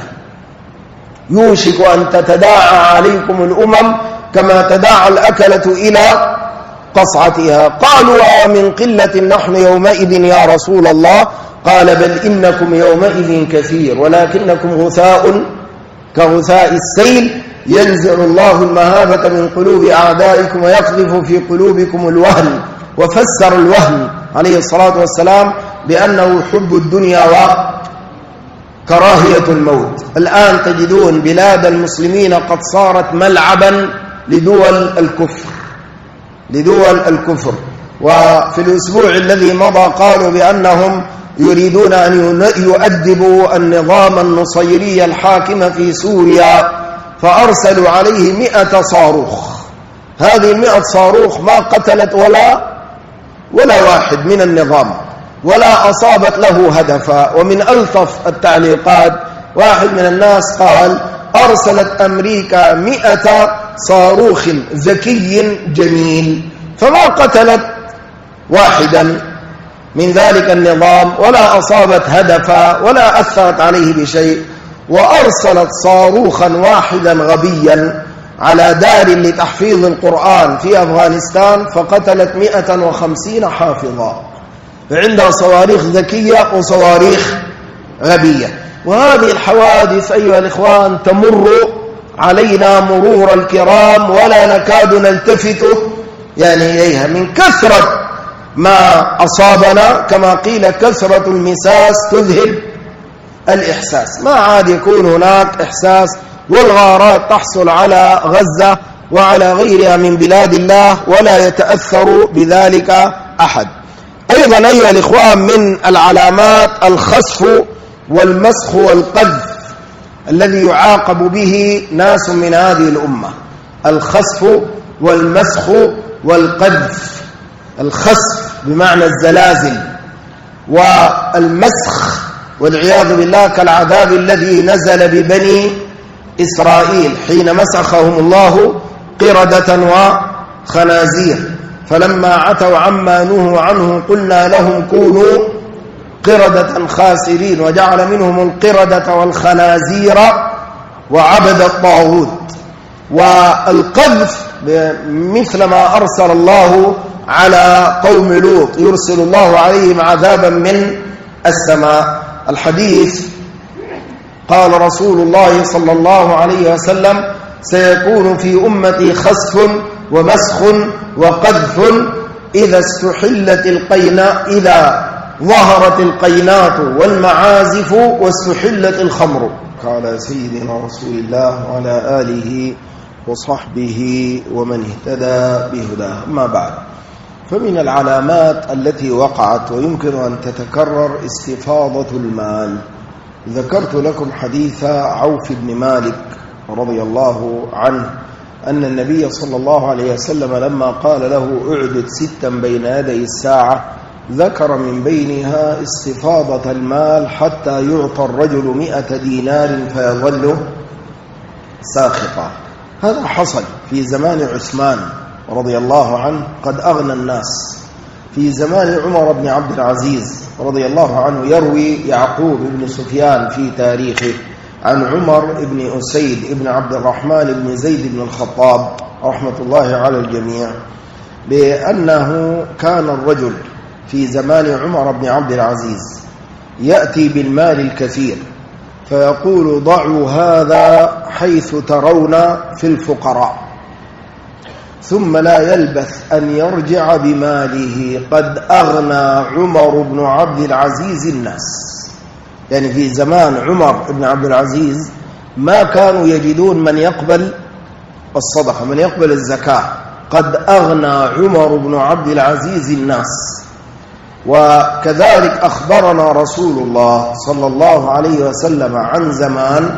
يوشك أن تتداعى عليكم الأمم كما تداعى الأكلة إلى قصعتها. قالوا: ومن قلة نحن يومئذ يا رسول الله؟ قال بل إنكم يومئذ كثير ولكنكم غثاء كغثاء السيل ينزع الله المهابة من قلوب أعدائكم ويقذف في قلوبكم الوهن. وفسر الوهن عليه الصلاة والسلام بأنه حب الدنيا وكراهية الموت. الآن تجدون بلاد المسلمين قد صارت ملعبا لدول الكفر. وفي الأسبوع الذي مضى قالوا بأنهم يريدون أن يؤدبوا النظام النصيري الحاكم في سوريا، فأرسلوا عليه 100 صاروخ. هذه 100 صاروخ ما قتلت ولا واحد من النظام، ولا أصابت له هدفا. ومن ألطف التعليقات واحد من الناس قال أرسلت أمريكا 100 صاروخ ذكي جميل فما قتلت واحدا من ذلك النظام ولا أصابت هدفا ولا أثرت عليه بشيء، وأرسلت صاروخا واحدا غبيا على دار لتحفيظ القرآن في أفغانستان فقتلت 150 حافظا. فعندها صواريخ ذكية وصواريخ غبية. وهذه الحوادث أيها الإخوان تمر علينا مرور الكرام ولا نكاد نلتفت إليها من كثرة ما أصابنا. كما قيل كثرة المساس تذهب الإحساس، ما عاد يكون هناك إحساس، والغارات تحصل على غزة وعلى غيرها من بلاد الله ولا يتأثر بذلك أحد. أيضا أيها الإخوان من العلامات الخسف والمسخ والقذف الذي يعاقب به ناس من هذه الأمة. الخسف والمسخ والقذف، الخسف بمعنى الزلازل، والمسخ والعياذ بالله كالعذاب الذي نزل ببني إسرائيل حين مسخهم الله قردة وخنازير، فلما عتوا عما نهوا عنه قلنا لهم كونوا قردة خاسرين، وجعل منهم القردة والخنازير وعبد الطاغوت. والقذف مثل ما أرسل الله على قوم لوط، يرسل الله عليهم عذابا من السماء. الحديث قال رسول الله صلى الله عليه وسلم سيكون في أمتي خسف ومسخ وقذف إذا ظهرت القينات والمعازف واستحلت الخمر. قال سيدنا رسول الله وعلى آله وصحبه ومن اهتدى بهداه. أما بعد، فمن العلامات التي وقعت ويمكن أن تتكرر استفاضة المال. ذكرت لكم حديث عوف بن مالك رضي الله عنه أن النبي صلى الله عليه وسلم لما قال له اعدد 6 بين يدي الساعة ذكر من بينها استفاضة المال حتى يعطى الرجل 100 دينار فيظل ساخطا. هذا حصل في زمان عثمان رضي الله عنه، قد أغنى الناس. في زمان عمر بن عبد العزيز رضي الله عنه يروي يعقوب بن سفيان في تاريخه عن عمر بن أسيد بن عبد الرحمن بن زيد بن الخطاب رحمة الله على الجميع بأنه كان الرجل في زمان عمر بن عبد العزيز يأتي بالمال الكثير فيقول ضعوا هذا حيث ترون في الفقراء، ثم لا يلبث أن يرجع بماله قد أغنى عمر بن عبد العزيز الناس. يعني في زمان عمر بن عبد العزيز ما كانوا يجدون من يقبل الصدقة، من يقبل الزكاة. قد أغنى عمر بن عبد العزيز الناس. وكذلك أخبرنا رسول الله صلى الله عليه وسلم عن زمان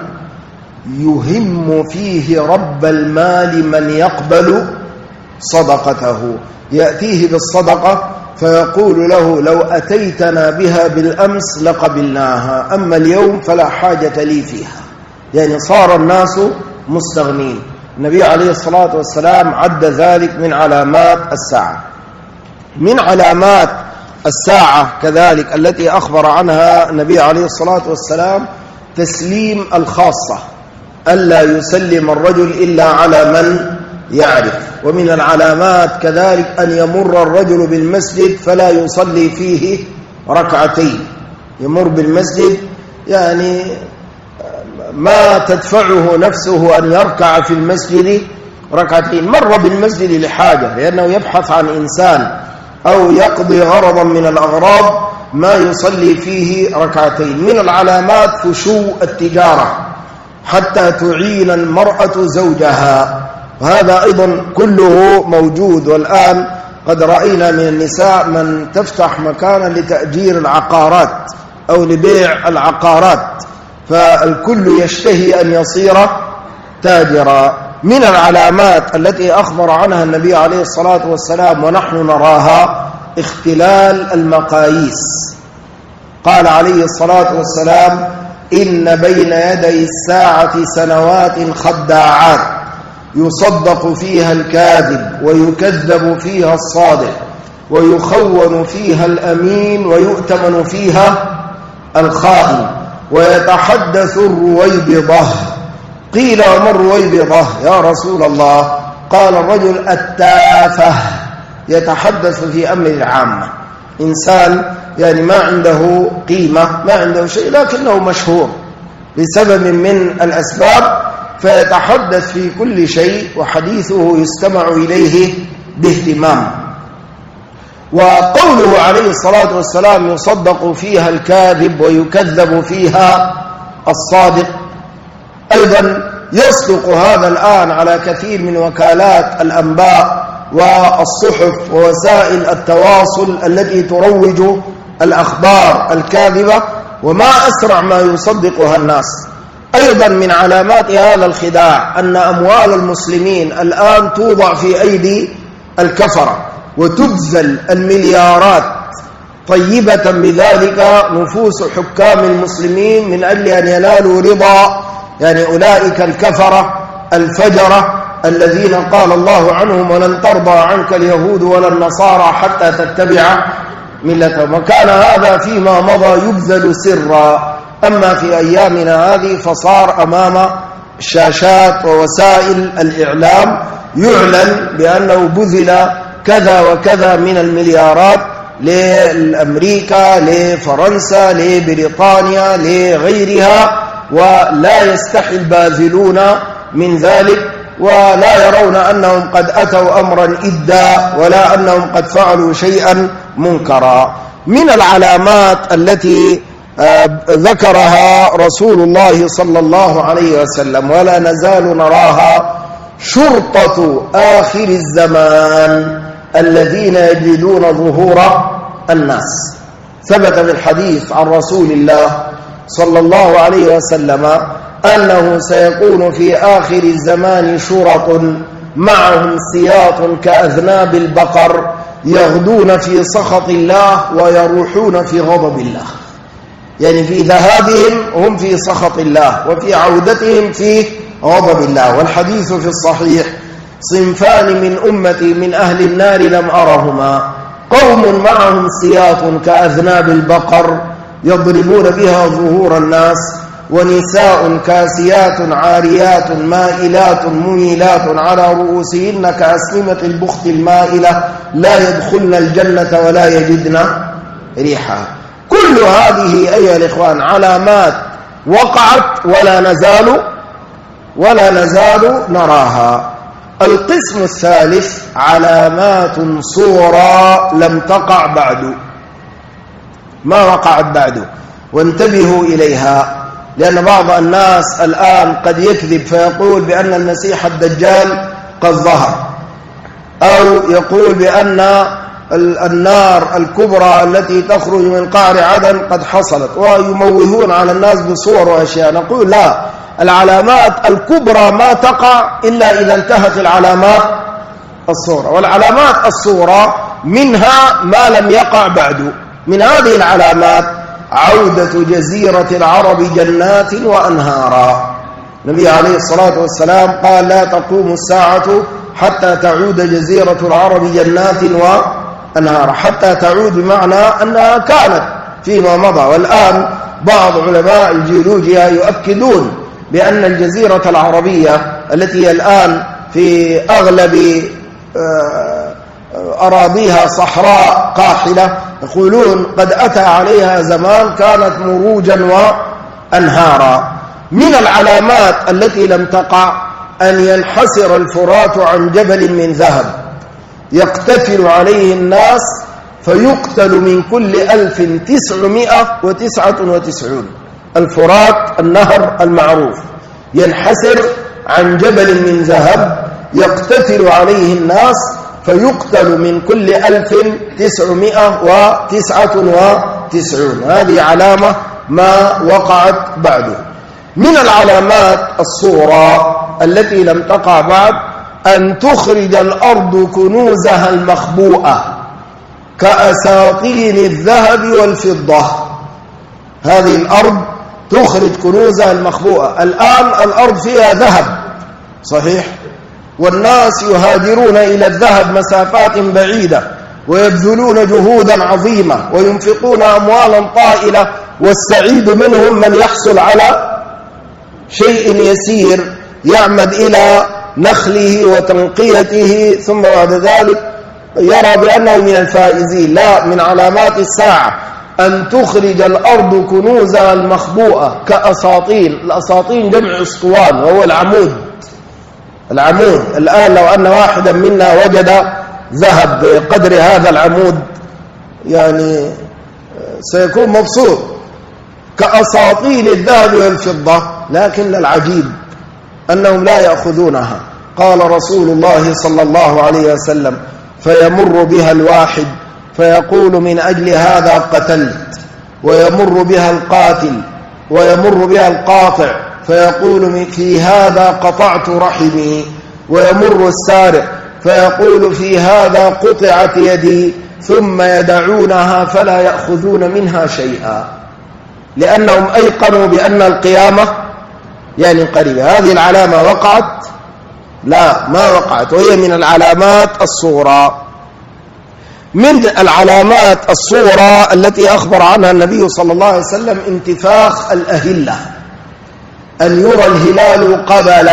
يهم فيه رب المال من يقبل صدقته، يأتيه بالصدقة فيقول له لو أتيتنا بها بالأمس لقبلناها، أما اليوم فلا حاجة لي فيها. يعني صار الناس مستغنين. النبي عليه الصلاة والسلام عد ذلك من علامات الساعة. من علامات الساعة كذلك التي أخبر عنها النبي عليه الصلاة والسلام تسليم الخاصة، ألا يسلم الرجل إلا على من يعرف. ومن العلامات كذلك أن يمر الرجل بالمسجد فلا يصلي فيه ركعتين، يمر بالمسجد يعني ما تدفعه نفسه أن يركع في المسجد ركعتين. مر بالمسجد لحاجة، لأنه يبحث عن إنسان أو يقضي غرضا من الأغراض ما يصلي فيه ركعتين. من العلامات فشو التجارة حتى تعين المرأة زوجها، وهذا أيضا كله موجود. والآن قد رأينا من النساء من تفتح مكانا لتأجير العقارات أو لبيع العقارات، فالكل يشتهي أن يصير تاجرا. من العلامات التي أخبر عنها النبي عليه الصلاة والسلام ونحن نراها اختلال المقاييس. قال عليه الصلاة والسلام: إن بين يدي الساعة سنوات خداعات يصدق فيها الكاذب ويكذب فيها الصادق ويخون فيها الأمين ويؤتمن فيها الخائن ويتحدث الرويبضة. قيل: وما الرويبضة يا رسول الله؟ قال: الرجل التافه يتحدث في أمر العامة، إنسان يعني ما عنده قيمة، ما عنده شيء، لكنه مشهور لسبب من الأسباب، فيتحدث في كل شيء وحديثه يستمع إليه باهتمام. وقوله عليه الصلاة والسلام: يصدق فيها الكاذب ويكذب فيها الصادق، أيضا يصدق هذا الآن على كثير من وكالات الأنباء والصحف ووسائل التواصل التي تروج الأخبار الكاذبة، وما أسرع ما يصدقها الناس. أيضا من علامات هذا الخداع أن أموال المسلمين الآن توضع في أيدي الكفرة وتبذل المليارات طيبة بذلك نفوس حكام المسلمين من أجل أن ينالوا رضا يعني أولئك الكفرة الفجرة الذين قال الله عنهم: ولن ترضى عنك اليهود ولا النصارى حتى تتبع ملتهم. وكان هذا فيما مضى يبذل سرا، أما في أيامنا هذه فصار أمام الشاشات ووسائل الإعلام يعلن بأنه بذل كذا وكذا من المليارات لأمريكا، لفرنسا، لبريطانيا، لغيرها، ولا يستحي الباذلون من ذلك، ولا يرون أنهم قد أتوا أمرا إدا ولا أنهم قد فعلوا شيئا منكرا. من العلامات التي ذكرها رسول الله صلى الله عليه وسلم ولا نزال نراها: شرطة آخر الزمان الذين يجدون ظهور الناس. ثبت في الحديث عن رسول الله صلى الله عليه وسلم أنه سيكون في آخر الزمان شرط معهم سياط كأذناب البقر يغدون في سخط الله ويروحون في غضب الله، يعني في ذهابهم هم في سخط الله وفي عودتهم في غضب الله. والحديث في الصحيح: صنفان من أمتي من أهل النار لم أرهما: قوم معهم سياط كأذناب البقر يضربون بها ظهور الناس، ونساء كاسيات عاريات مائلات مميلات على رؤوسهن كأسنمة البخت المائلة لا يدخلن الجنة ولا يجدن ريحها. كل هذه أيها الإخوان علامات وقعت ولا نزال نراها. القسم الثالث: علامات صغرى لم تقع بعد، ما وقعت بعد، وانتبهوا إليها، لأن بعض الناس الآن قد يكذب فيقول بأن المسيح الدجال قد ظهر، أو يقول بأن النار الكبرى التي تخرج من قعر عدن قد حصلت، ويموهون على الناس بصور وأشياء. نقول لا، العلامات الكبرى ما تقع إلا إذا انتهت العلامات الصغرى، والعلامات الصغرى منها ما لم يقع بعد. من هذه العلامات عودة جزيرة العرب جنات وأنهارا. النبي عليه الصلاة والسلام قال: لا تقوم الساعة حتى تعود جزيرة العرب جنات وأنهارا. حتى تعود بمعنى أنها كانت فيما مضى، والآن بعض علماء الجيولوجيا يؤكدون بأن الجزيرة العربية التي الآن في أغلب أراضيها صحراء قاحلة، يقولون قد أتى عليها زمان كانت مروجا وأنهارا. من العلامات التي لم تقع أن ينحسر الفرات عن جبل من ذهب يقتتل عليه الناس فيقتل من كل 1999. الفرات النهر المعروف ينحسر عن جبل من ذهب يقتتل عليه الناس فيقتل من كل 1999. هذه علامة ما وقعت بعده. من العلامات الصورة التي لم تقع بعد أن تخرج الأرض كنوزها المخبوءة كأساطين الذهب والفضة. هذه الأرض تخرج كنوزها المخبوءة. الآن الأرض فيها ذهب صحيح، والناس يهاجرون إلى الذهب مسافات بعيدة ويبذلون جهودا عظيمة وينفقون أموالا طائلة، والسعيد منهم من يحصل على شيء يسير يعمد إلى نخله وتنقيته ثم بعد ذلك يرى بأنه من الفائزين. لا، من علامات الساعة أن تخرج الأرض كنوزها المخبوءة كأساطين. الأساطين جمع أسطوان وهو العمود. الآن لو أن واحدا منا وجد ذهب بقدر هذا العمود يعني سيكون مبسوط، كأساطين الذهب والفضة. لكن العجيب أنهم لا يأخذونها. قال رسول الله صلى الله عليه وسلم: فيمر بها الواحد فيقول من أجل هذا قتلت، ويمر بها القاتل ويمر بها القاطع فيقول في هذا قطعت رحمي، ويمر السارق فيقول في هذا قطعت يدي، ثم يدعونها فلا يأخذون منها شيئا، لأنهم أيقنوا بأن القيامة يعني قريبة. هذه العلامة وقعت؟ لا، ما وقعت، وهي من العلامات الصغرى. من العلامات الصغرى التي أخبر عنها النبي صلى الله عليه وسلم انتفاخ الأهلة، أن يرى الهلال قبل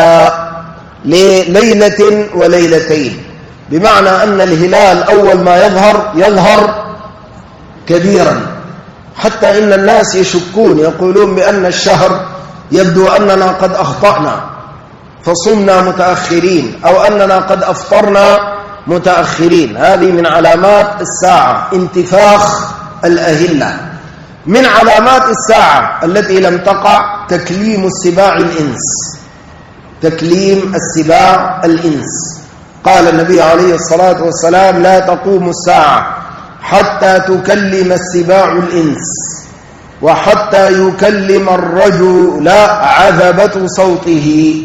لليلة وليلتين، بمعنى أن الهلال أول ما يظهر كبيرا، حتى إن الناس يشكون يقولون بأن الشهر يبدو أننا قد أخطأنا فصمنا متأخرين، أو أننا قد أفطرنا متأخرين. هذه من علامات الساعة انتفاخ الأهلة. من علامات الساعة التي لم تقع تكليم السباع الإنس. تكليم السباع الإنس. قال النبي عليه الصلاة والسلام: لا تقوم الساعة حتى تكلم السباع الإنس، وحتى يكلم الرجل عذبة صوته،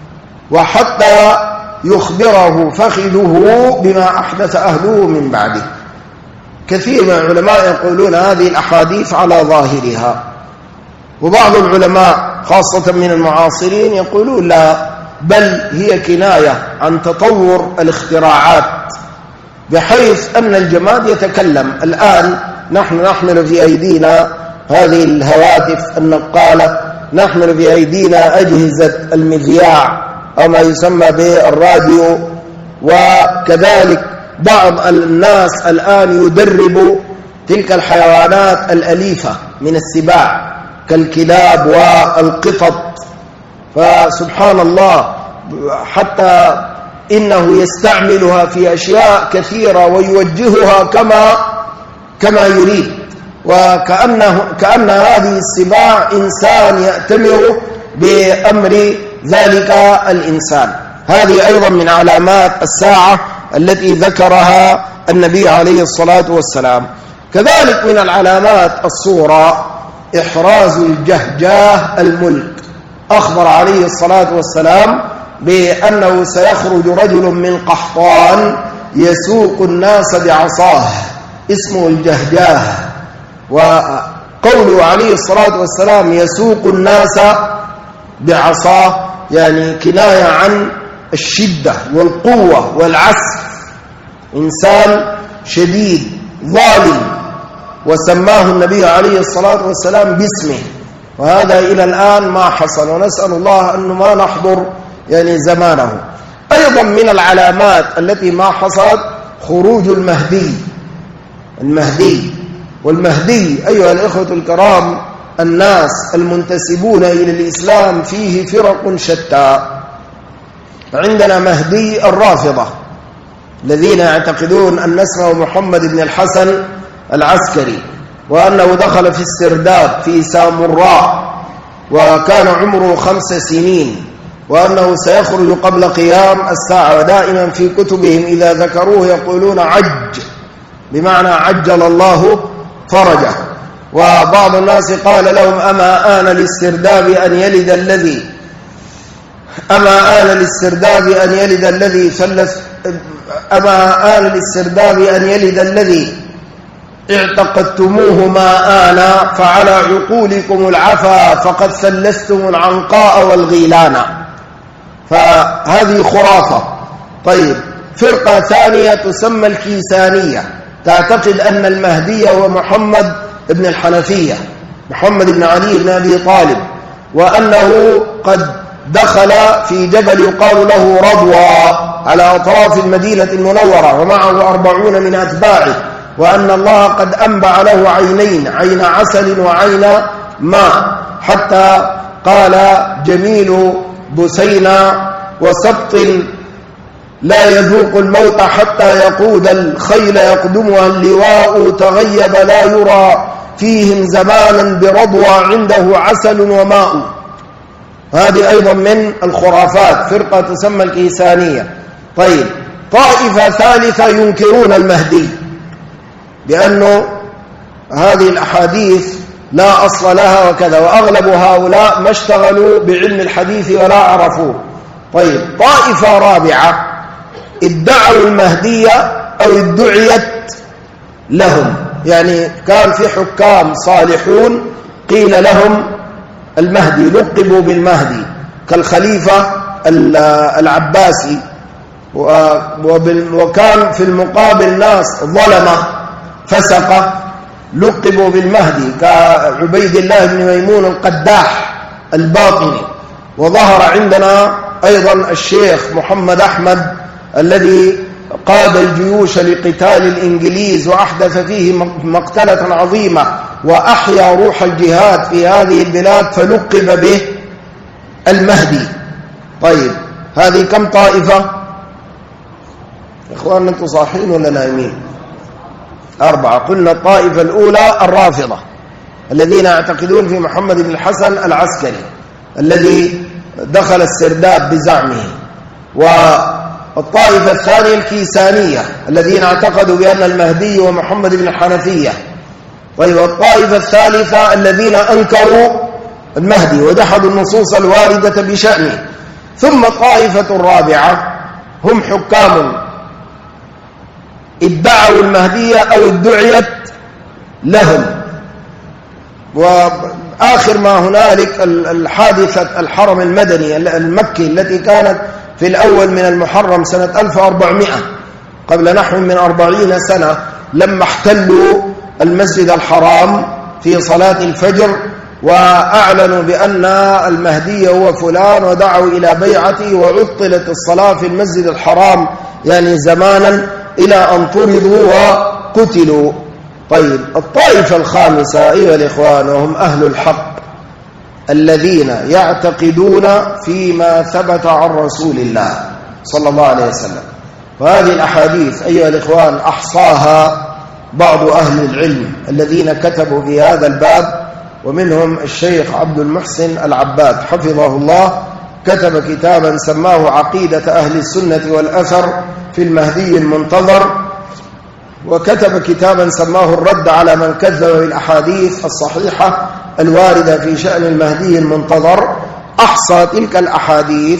وحتى يخبره فخذه بما أحدث أهله من بعده. كثير من العلماء يقولون هذه الأحاديث على ظاهرها، وبعض العلماء خاصة من المعاصرين يقولون لا، بل هي كناية عن تطور الاختراعات، بحيث أن الجماد يتكلم. الآن نحن نحمل في أيدينا هذه الهواتف النقالة، نحمل في أيدينا أجهزة المذياع أو ما يسمى بالراديو، وكذلك بعض الناس الآن يدرب تلك الحيوانات الأليفة من السباع كالكلاب والقطط. فسبحان الله، حتى إنه يستعملها في أشياء كثيرة ويوجهها كما يريد، كأن هذه السباع إنسان يأتمر بأمر ذلك الإنسان. هذه أيضا من علامات الساعة التي ذكرها النبي عليه الصلاة والسلام. كذلك من العلامات الصورة إحراز الجهجاه الملك. أخبر عليه الصلاة والسلام بأنه سيخرج رجل من قحطان يسوق الناس بعصاه اسمه الجهجاه. وقوله عليه الصلاة والسلام يسوق الناس بعصاه يعني كناية عن الشدة والقوة والعسف، إنسان شديد ظالم، وسماه النبي عليه الصلاة والسلام باسمه. وهذا إلى الآن ما حصل، ونسأل الله أنه ما نحضر يعني زمانه. أيضا من العلامات التي ما حصلت خروج المهدي. والمهدي أيها الإخوة الكرام الناس المنتسبون إلى الإسلام فيه فرق شتى. عندنا مهدي الرافضة الذين يعتقدون أن اسمه محمد بن الحسن العسكري، وأنه دخل في السرداب في سامراء وكان عمره 5 سنين، وأنه سيخرج قبل قيام الساعة. ودائما في كتبهم إذا ذكروه يقولون عج، بمعنى عجل الله فرجه. وبعض الناس قال لهم أما آن للسرداب أن يلد الذي اعتقدتموه ما آن، فعلى عقولكم العفا فقد ثلثتم العنقاء والغيلان. فهذه خرافة. طيب، فرقة ثانية تسمى الكيسانية، تعتقد أن المهدي هو محمد بن الحنفية، محمد بن علي بن أبي طالب، وأنه قد دخل في جبل يقال له رضوى على أطراف المدينة المنورة ومعه 40 من أتباعه، وأن الله قد أنبع له عينين، عين عسل وعين ماء، حتى قال جميل بثينا وسبط لا يذوق الموت حتى يقود الخيل يقدمها اللواء، تغيب لا يرى فيهم زمانا برضوى عنده عسل وماء. هذه أيضا من الخرافات، فرقة تسمى الكيسانية. طيب، طائفة ثالثة ينكرون المهدي بأنه هذه الأحاديث لا أصل لها وكذا، وأغلب هؤلاء ما اشتغلوا بعلم الحديث ولا عرفوه. طيب، طائفة رابعة ادعوا المهدية أو ادعيت لهم، يعني كان في حكام صالحون قيل لهم المهدي، لقبوا بالمهدي، كالخليفة العباسي، وكان في المقابل ناس ظلمة فسقة لقبوا بالمهدي، كعبيد الله بن ميمون القداح الباطني. وظهر عندنا أيضا الشيخ محمد أحمد الذي قاد الجيوش لقتال الإنجليز وأحدث فيه مقتلة عظيمة وأحيا روح الجهاد في هذه البلاد، فلقب به المهدي. طيب، هذه كم طائفة؟ إخوان أنتم صاحين ولا نايمين؟ 4. قلنا الطائفة الأولى الرافضة الذين يعتقدون في محمد بن الحسن العسكري الذي دخل السرداب بزعمه. والطائفة الثانية الكيسانية الذين اعتقدوا بأن المهدي ومحمد بن الحنفية. طيب، والطائفة الثالثة الذين أنكروا المهدي وجحدوا النصوص الواردة بشأنه. ثم الطائفة الرابعة هم حكام ادعوا المهدية أو ادعيت لهم. وآخر ما هنالك الحادثة الحرم المدني المكي التي كانت في الأول من المحرم سنة 1400 قبل نحو من 40 سنة، لما احتلوا المسجد الحرام في صلاة الفجر وأعلنوا بأن المهدي هو فلان ودعوا إلى بيعته، وعطلت الصلاة في المسجد الحرام يعني زمانا إلى أن طردوا وقتلوا. طيب، الطائفة الخامسة أيها الإخوان وهم أهل الحق الذين يعتقدون فيما ثبت عن رسول الله صلى الله عليه وسلم. وهذه الأحاديث أيها الإخوان أحصاها بعض أهل العلم الذين كتبوا في هذا الباب، ومنهم الشيخ عبد المحسن العباد حفظه الله، كتب كتابا سماه عقيدة أهل السنة والأثر في المهدي المنتظر، وكتب كتابا سماه الرد على من كذب بالأحاديث الصحيحة الواردة في شأن المهدي المنتظر. أحصى تلك الأحاديث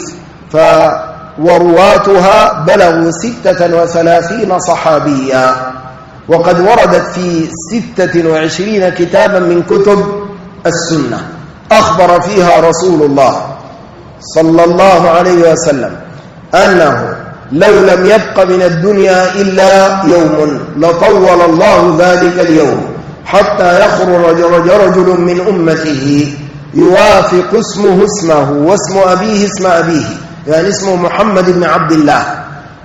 ورواتها بلغوا 36 صحابيا، وقد وردت في 26 كتابا من كتب السنة أخبر فيها رسول الله صلى الله عليه وسلم أنه لو لم يبق من الدنيا إلا يوم لطول الله ذلك اليوم حتى يخرج رجل من أمته يوافق اسمه اسمه واسم أبيه اسم أبيه، يعني اسمه محمد بن عبد الله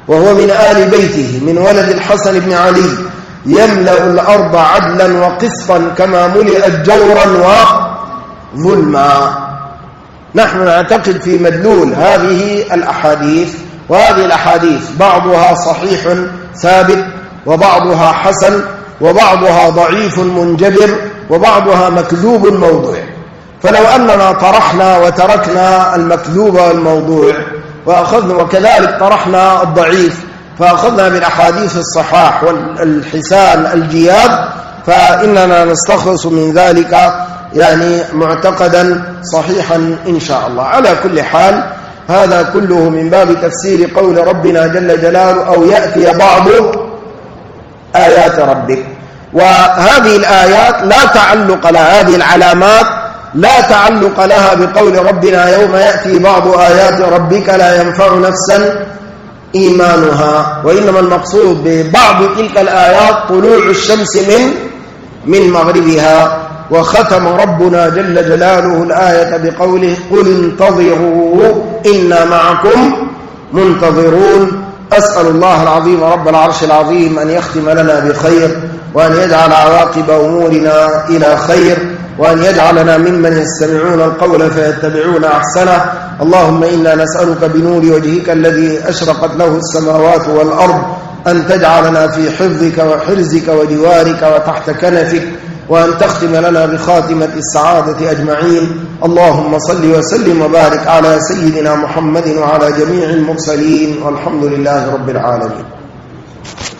وهو من آل بيته من ولد الحسن بن علي يملأ الأرض عدلا وقسطا كما ملئت جورا وظلما. نحن نعتقد في مدلول هذه الأحاديث، وهذه الأحاديث بعضها صحيح ثابت، وبعضها حسن، وبعضها ضعيف منجبر، وبعضها مكذوب موضوع. فلو أننا طرحنا وتركنا المكذوب والموضوع وأخذنا، وكذلك طرحنا الضعيف فأخذنا بالأحاديث الصحاح والحسان الجياد، فإننا نستخلص من ذلك يعني معتقدا صحيحا إن شاء الله. على كل حال هذا كله من باب تفسير قول ربنا جل جلاله أو يأتي بعض آيات ربك. وهذه الآيات لا تعلق لها، هذه العلامات لا تعلق لها بقول ربنا يوم يأتي بعض آيات ربك لا ينفع نفسا إيمانها، وإنما المقصود ببعض تلك الآيات طلوع الشمس من مغربها. وختم ربنا جل جلاله الآية بقوله قل انتظروا إنا معكم منتظرون. أسأل الله العظيم رب العرش العظيم أن يختم لنا بخير، وأن يجعل عواقب أمورنا إلى خير، وأن يجعلنا ممن يستمعون القول فيتبعون أحسنه. اللهم إنا نسألك بنور وجهك الذي أشرقت له السماوات والأرض أن تجعلنا في حفظك وحرزك وجوارك وتحت كنفك، وأن تختم لنا بخاتمة السعادة أجمعين. اللهم صل وسلم وبارك على سيدنا محمد وعلى جميع المرسلين، والحمد لله رب العالمين.